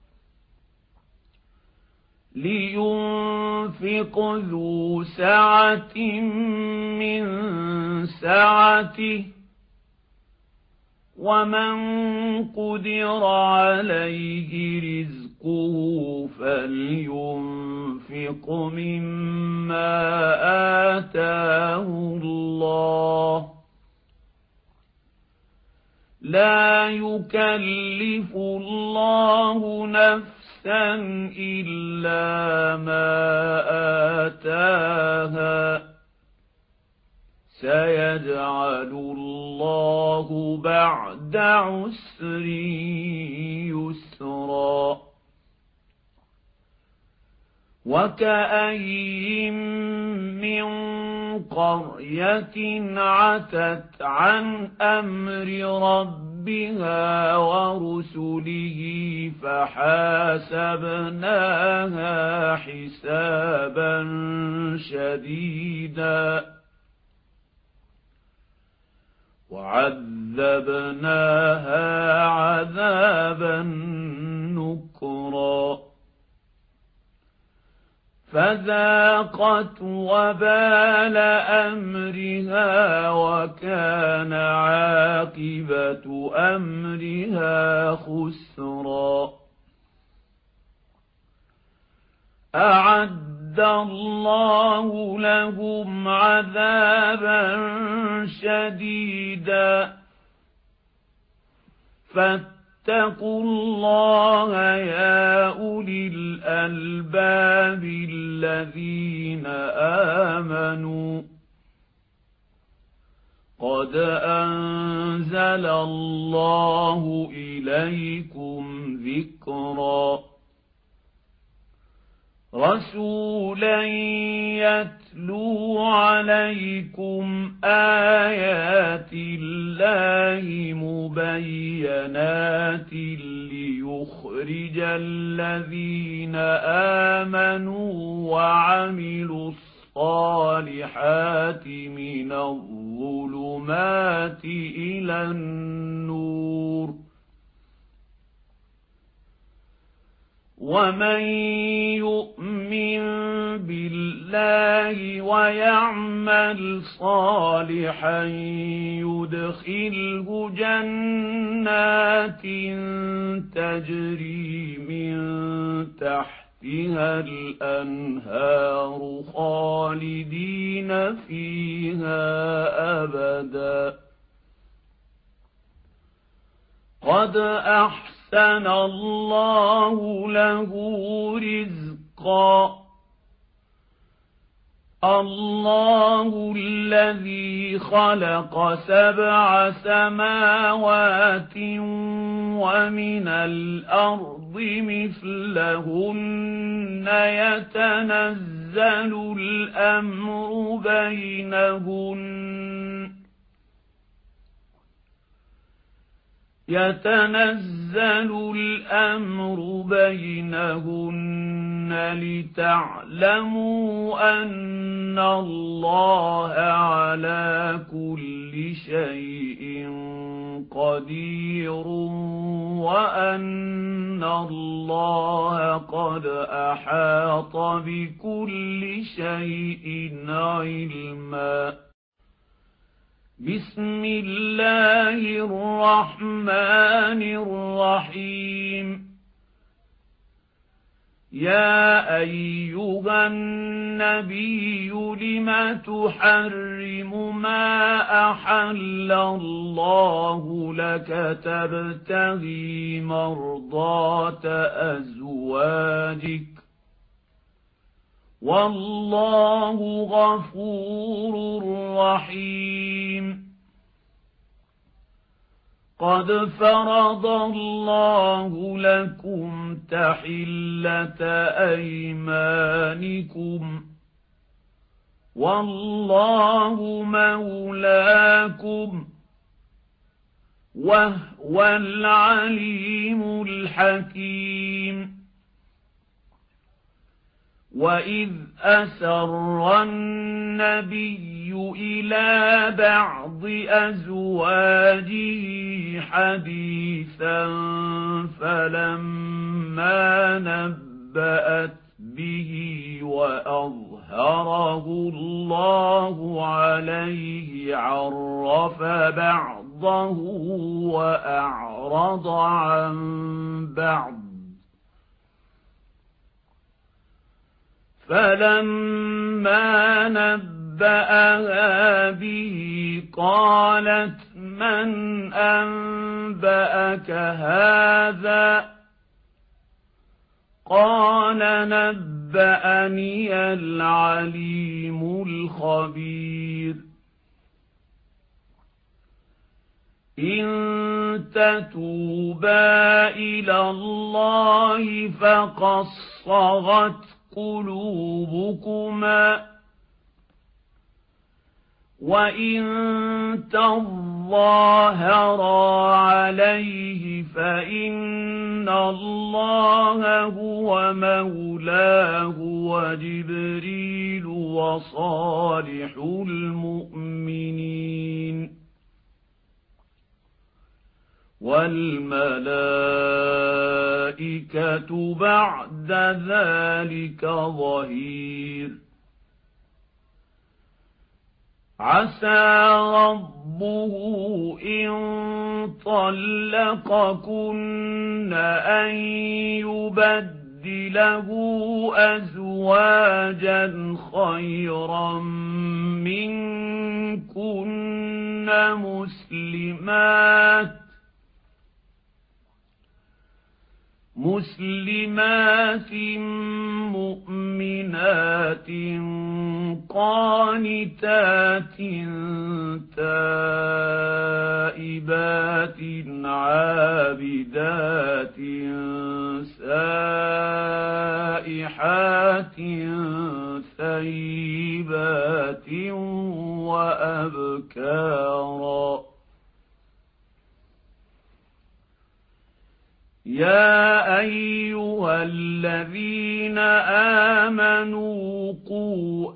لِيُنْفِقْ ذُو سَعَةٍ مِّن سَعَتِهِ ومن قدر عليه رزقه فلينفق مما آتاه الله لا يكلف الله نفسا إلا ما آتاها سيجعل الله بعد عسر يسرا وكأين من قرية عتت عن أمر ربها ورسله فحاسبناها حسابا شديدا وعذبناها عذابا نكرا فذاقت وبال أمرها وكان عاقبة أمرها خسرا أعد الله لهم عذابا شديدا فاتقوا الله يا أولي الألباب الذين آمنوا قد أنزل الله إليكم ذكرا رسولا يتلو عليكم آيات الله مبينات ليخرج الذين آمنوا وعملوا الصالحات من الظلمات إلى النور ومن يؤمن بالله ويعمل صالحا يدخله جنات تجري من تحتها الأنهار خالدين فيها أبدا قد أحسن أحسن الله له رزقا الله الذي خلق سبع سماوات ومن الأرض مثلهن يتنزل الأمر بينهن يتنزل الأمر بينهن لتعلموا أن الله على كل شيء قدير وأن الله قد أحاط بكل شيء علما. بسم الله الرحمن الرحيم. يا أيها النبي لم تحرم ما أحل الله لك تبتغي مرضات أزواجك والله غفور رحيم. قد فرض الله لكم تحلة أيمانكم والله مولاكم وهو العليم الحكيم. وإذ أسر النبي إلى بعض أزواجه حديثا فلما نبأت به وأظهره الله عليه عرف بعضه وأعرض عن بعض. فلما نبأها به قالت من أنبأك هذا؟ قال نبأني العليم الخبير. إن تتوبا إلى الله فقد صغت قلوبكما وإن تظاهرا عليه فإن الله هو مولاه وجبريل وصالح المؤمنين والملائكة بعد ذلك ظهير. عسى ربه إن طلقكن أن يبدله أزواجا خيرا منكن مسلمات مسلمات مؤمنات قانتات تائبات عابدات سائحات ثيبات وأبكارا. يا أيها الذين آمنوا قوا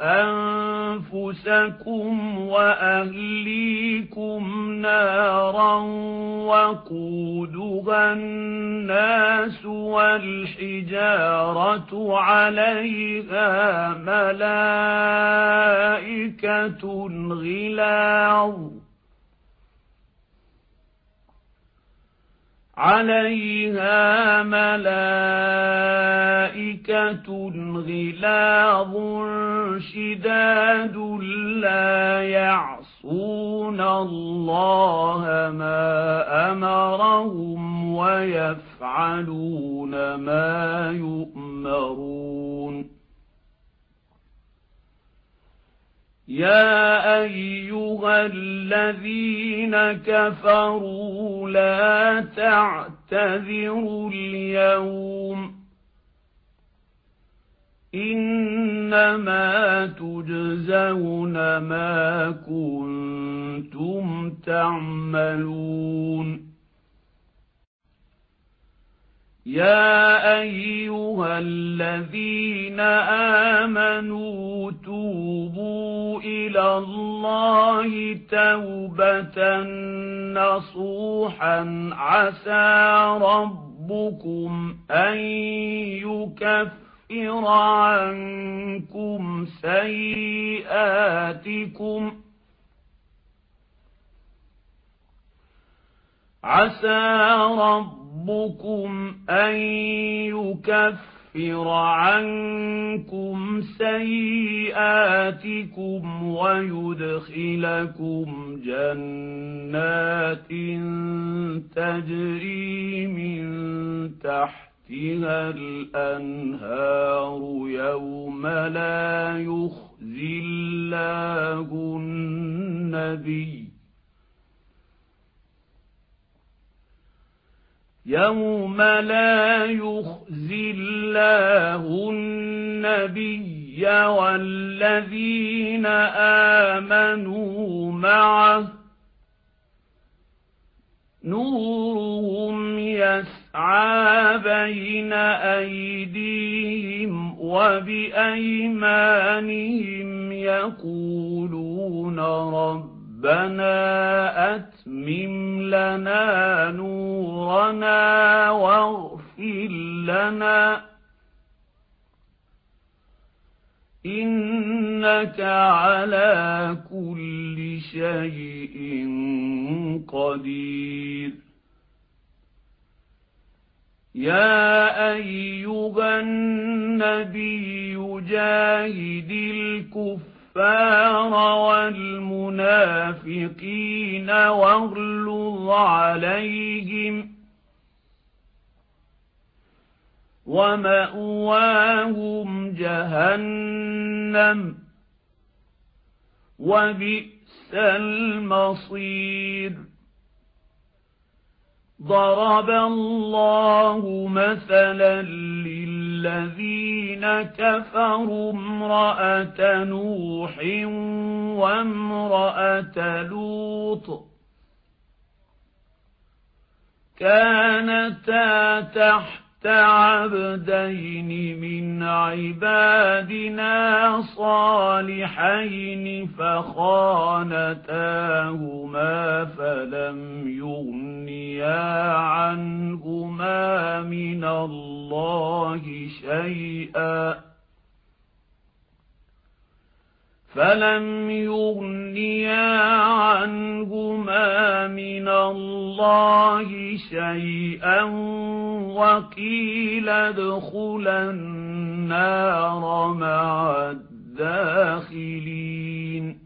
أنفسكم وأهليكم نارا وقودها الناس والحجارة عليها ملائكة غلاظ عليها ملائكة غلاظ شداد لا يعصون الله ما أمرهم ويفعلون ما يؤمرون. يا أيها الذين كفروا لا تعتذروا اليوم إنما تجزون ما كنتم تعملون. يا أيها الذين آمنوا توبوا إلى الله الله توبة نصوحا عسى ربكم أن يكفر عنكم سيئاتكم عسى ربكم أن يكفر عنكم سيئاتكم ويدخلكم جنات تجري من تحتها الأنهار يوم لا يخزي الله النبي يوم لا يخزي الله النبي والذين آمنوا معه نورهم يسعى بين أيديهم وبأيمانهم يقولون ربنا ربنا أتمم لنا نورنا واغفر لنا إنك على كل شيء قدير يا أيها النبي جاهد الكفر الكفار والمنافقين واغلظ عليهم ومأواهم جهنم وبئس المصير ضرب الله مثلا للذين كفروا امرأة نوح وامرأة لوط كانتا تحت عبدين من عبادنا صالحين فخانتاهما فلم يغنيا عنهما من الله شيئا فلم يغنيا عنهما من الله شيئا وقيل ادخلا النار مع الداخلين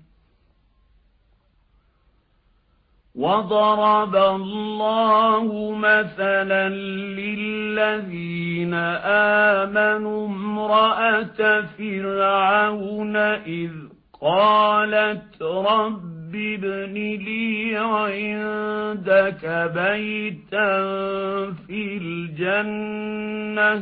وضرب الله مثلا للذين آمنوا امرأة فرعون إذ قالت رب ابن لي عندك بيتا في الجنة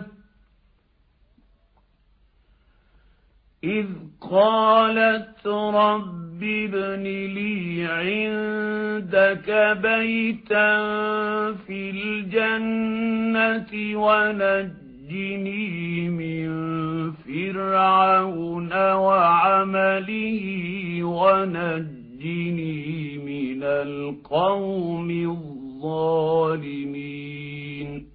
إذ قالت رب ابن لي عندك بيتا في الجنة ونجني من فرعون وعمله ونجني من القوم الظالمين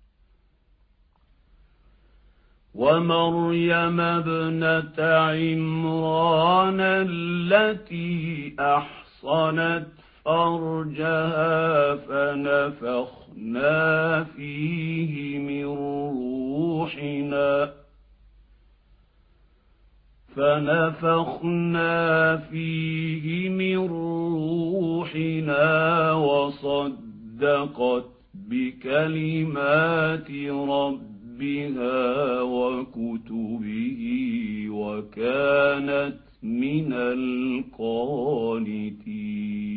ومريم ابنة عمران التي أحصنت فرجها فنفخنا فيه من روحنا فنفخنا فيه من روحنا وصدقت بكلمات ربها وكتبه وكانت من القانتين.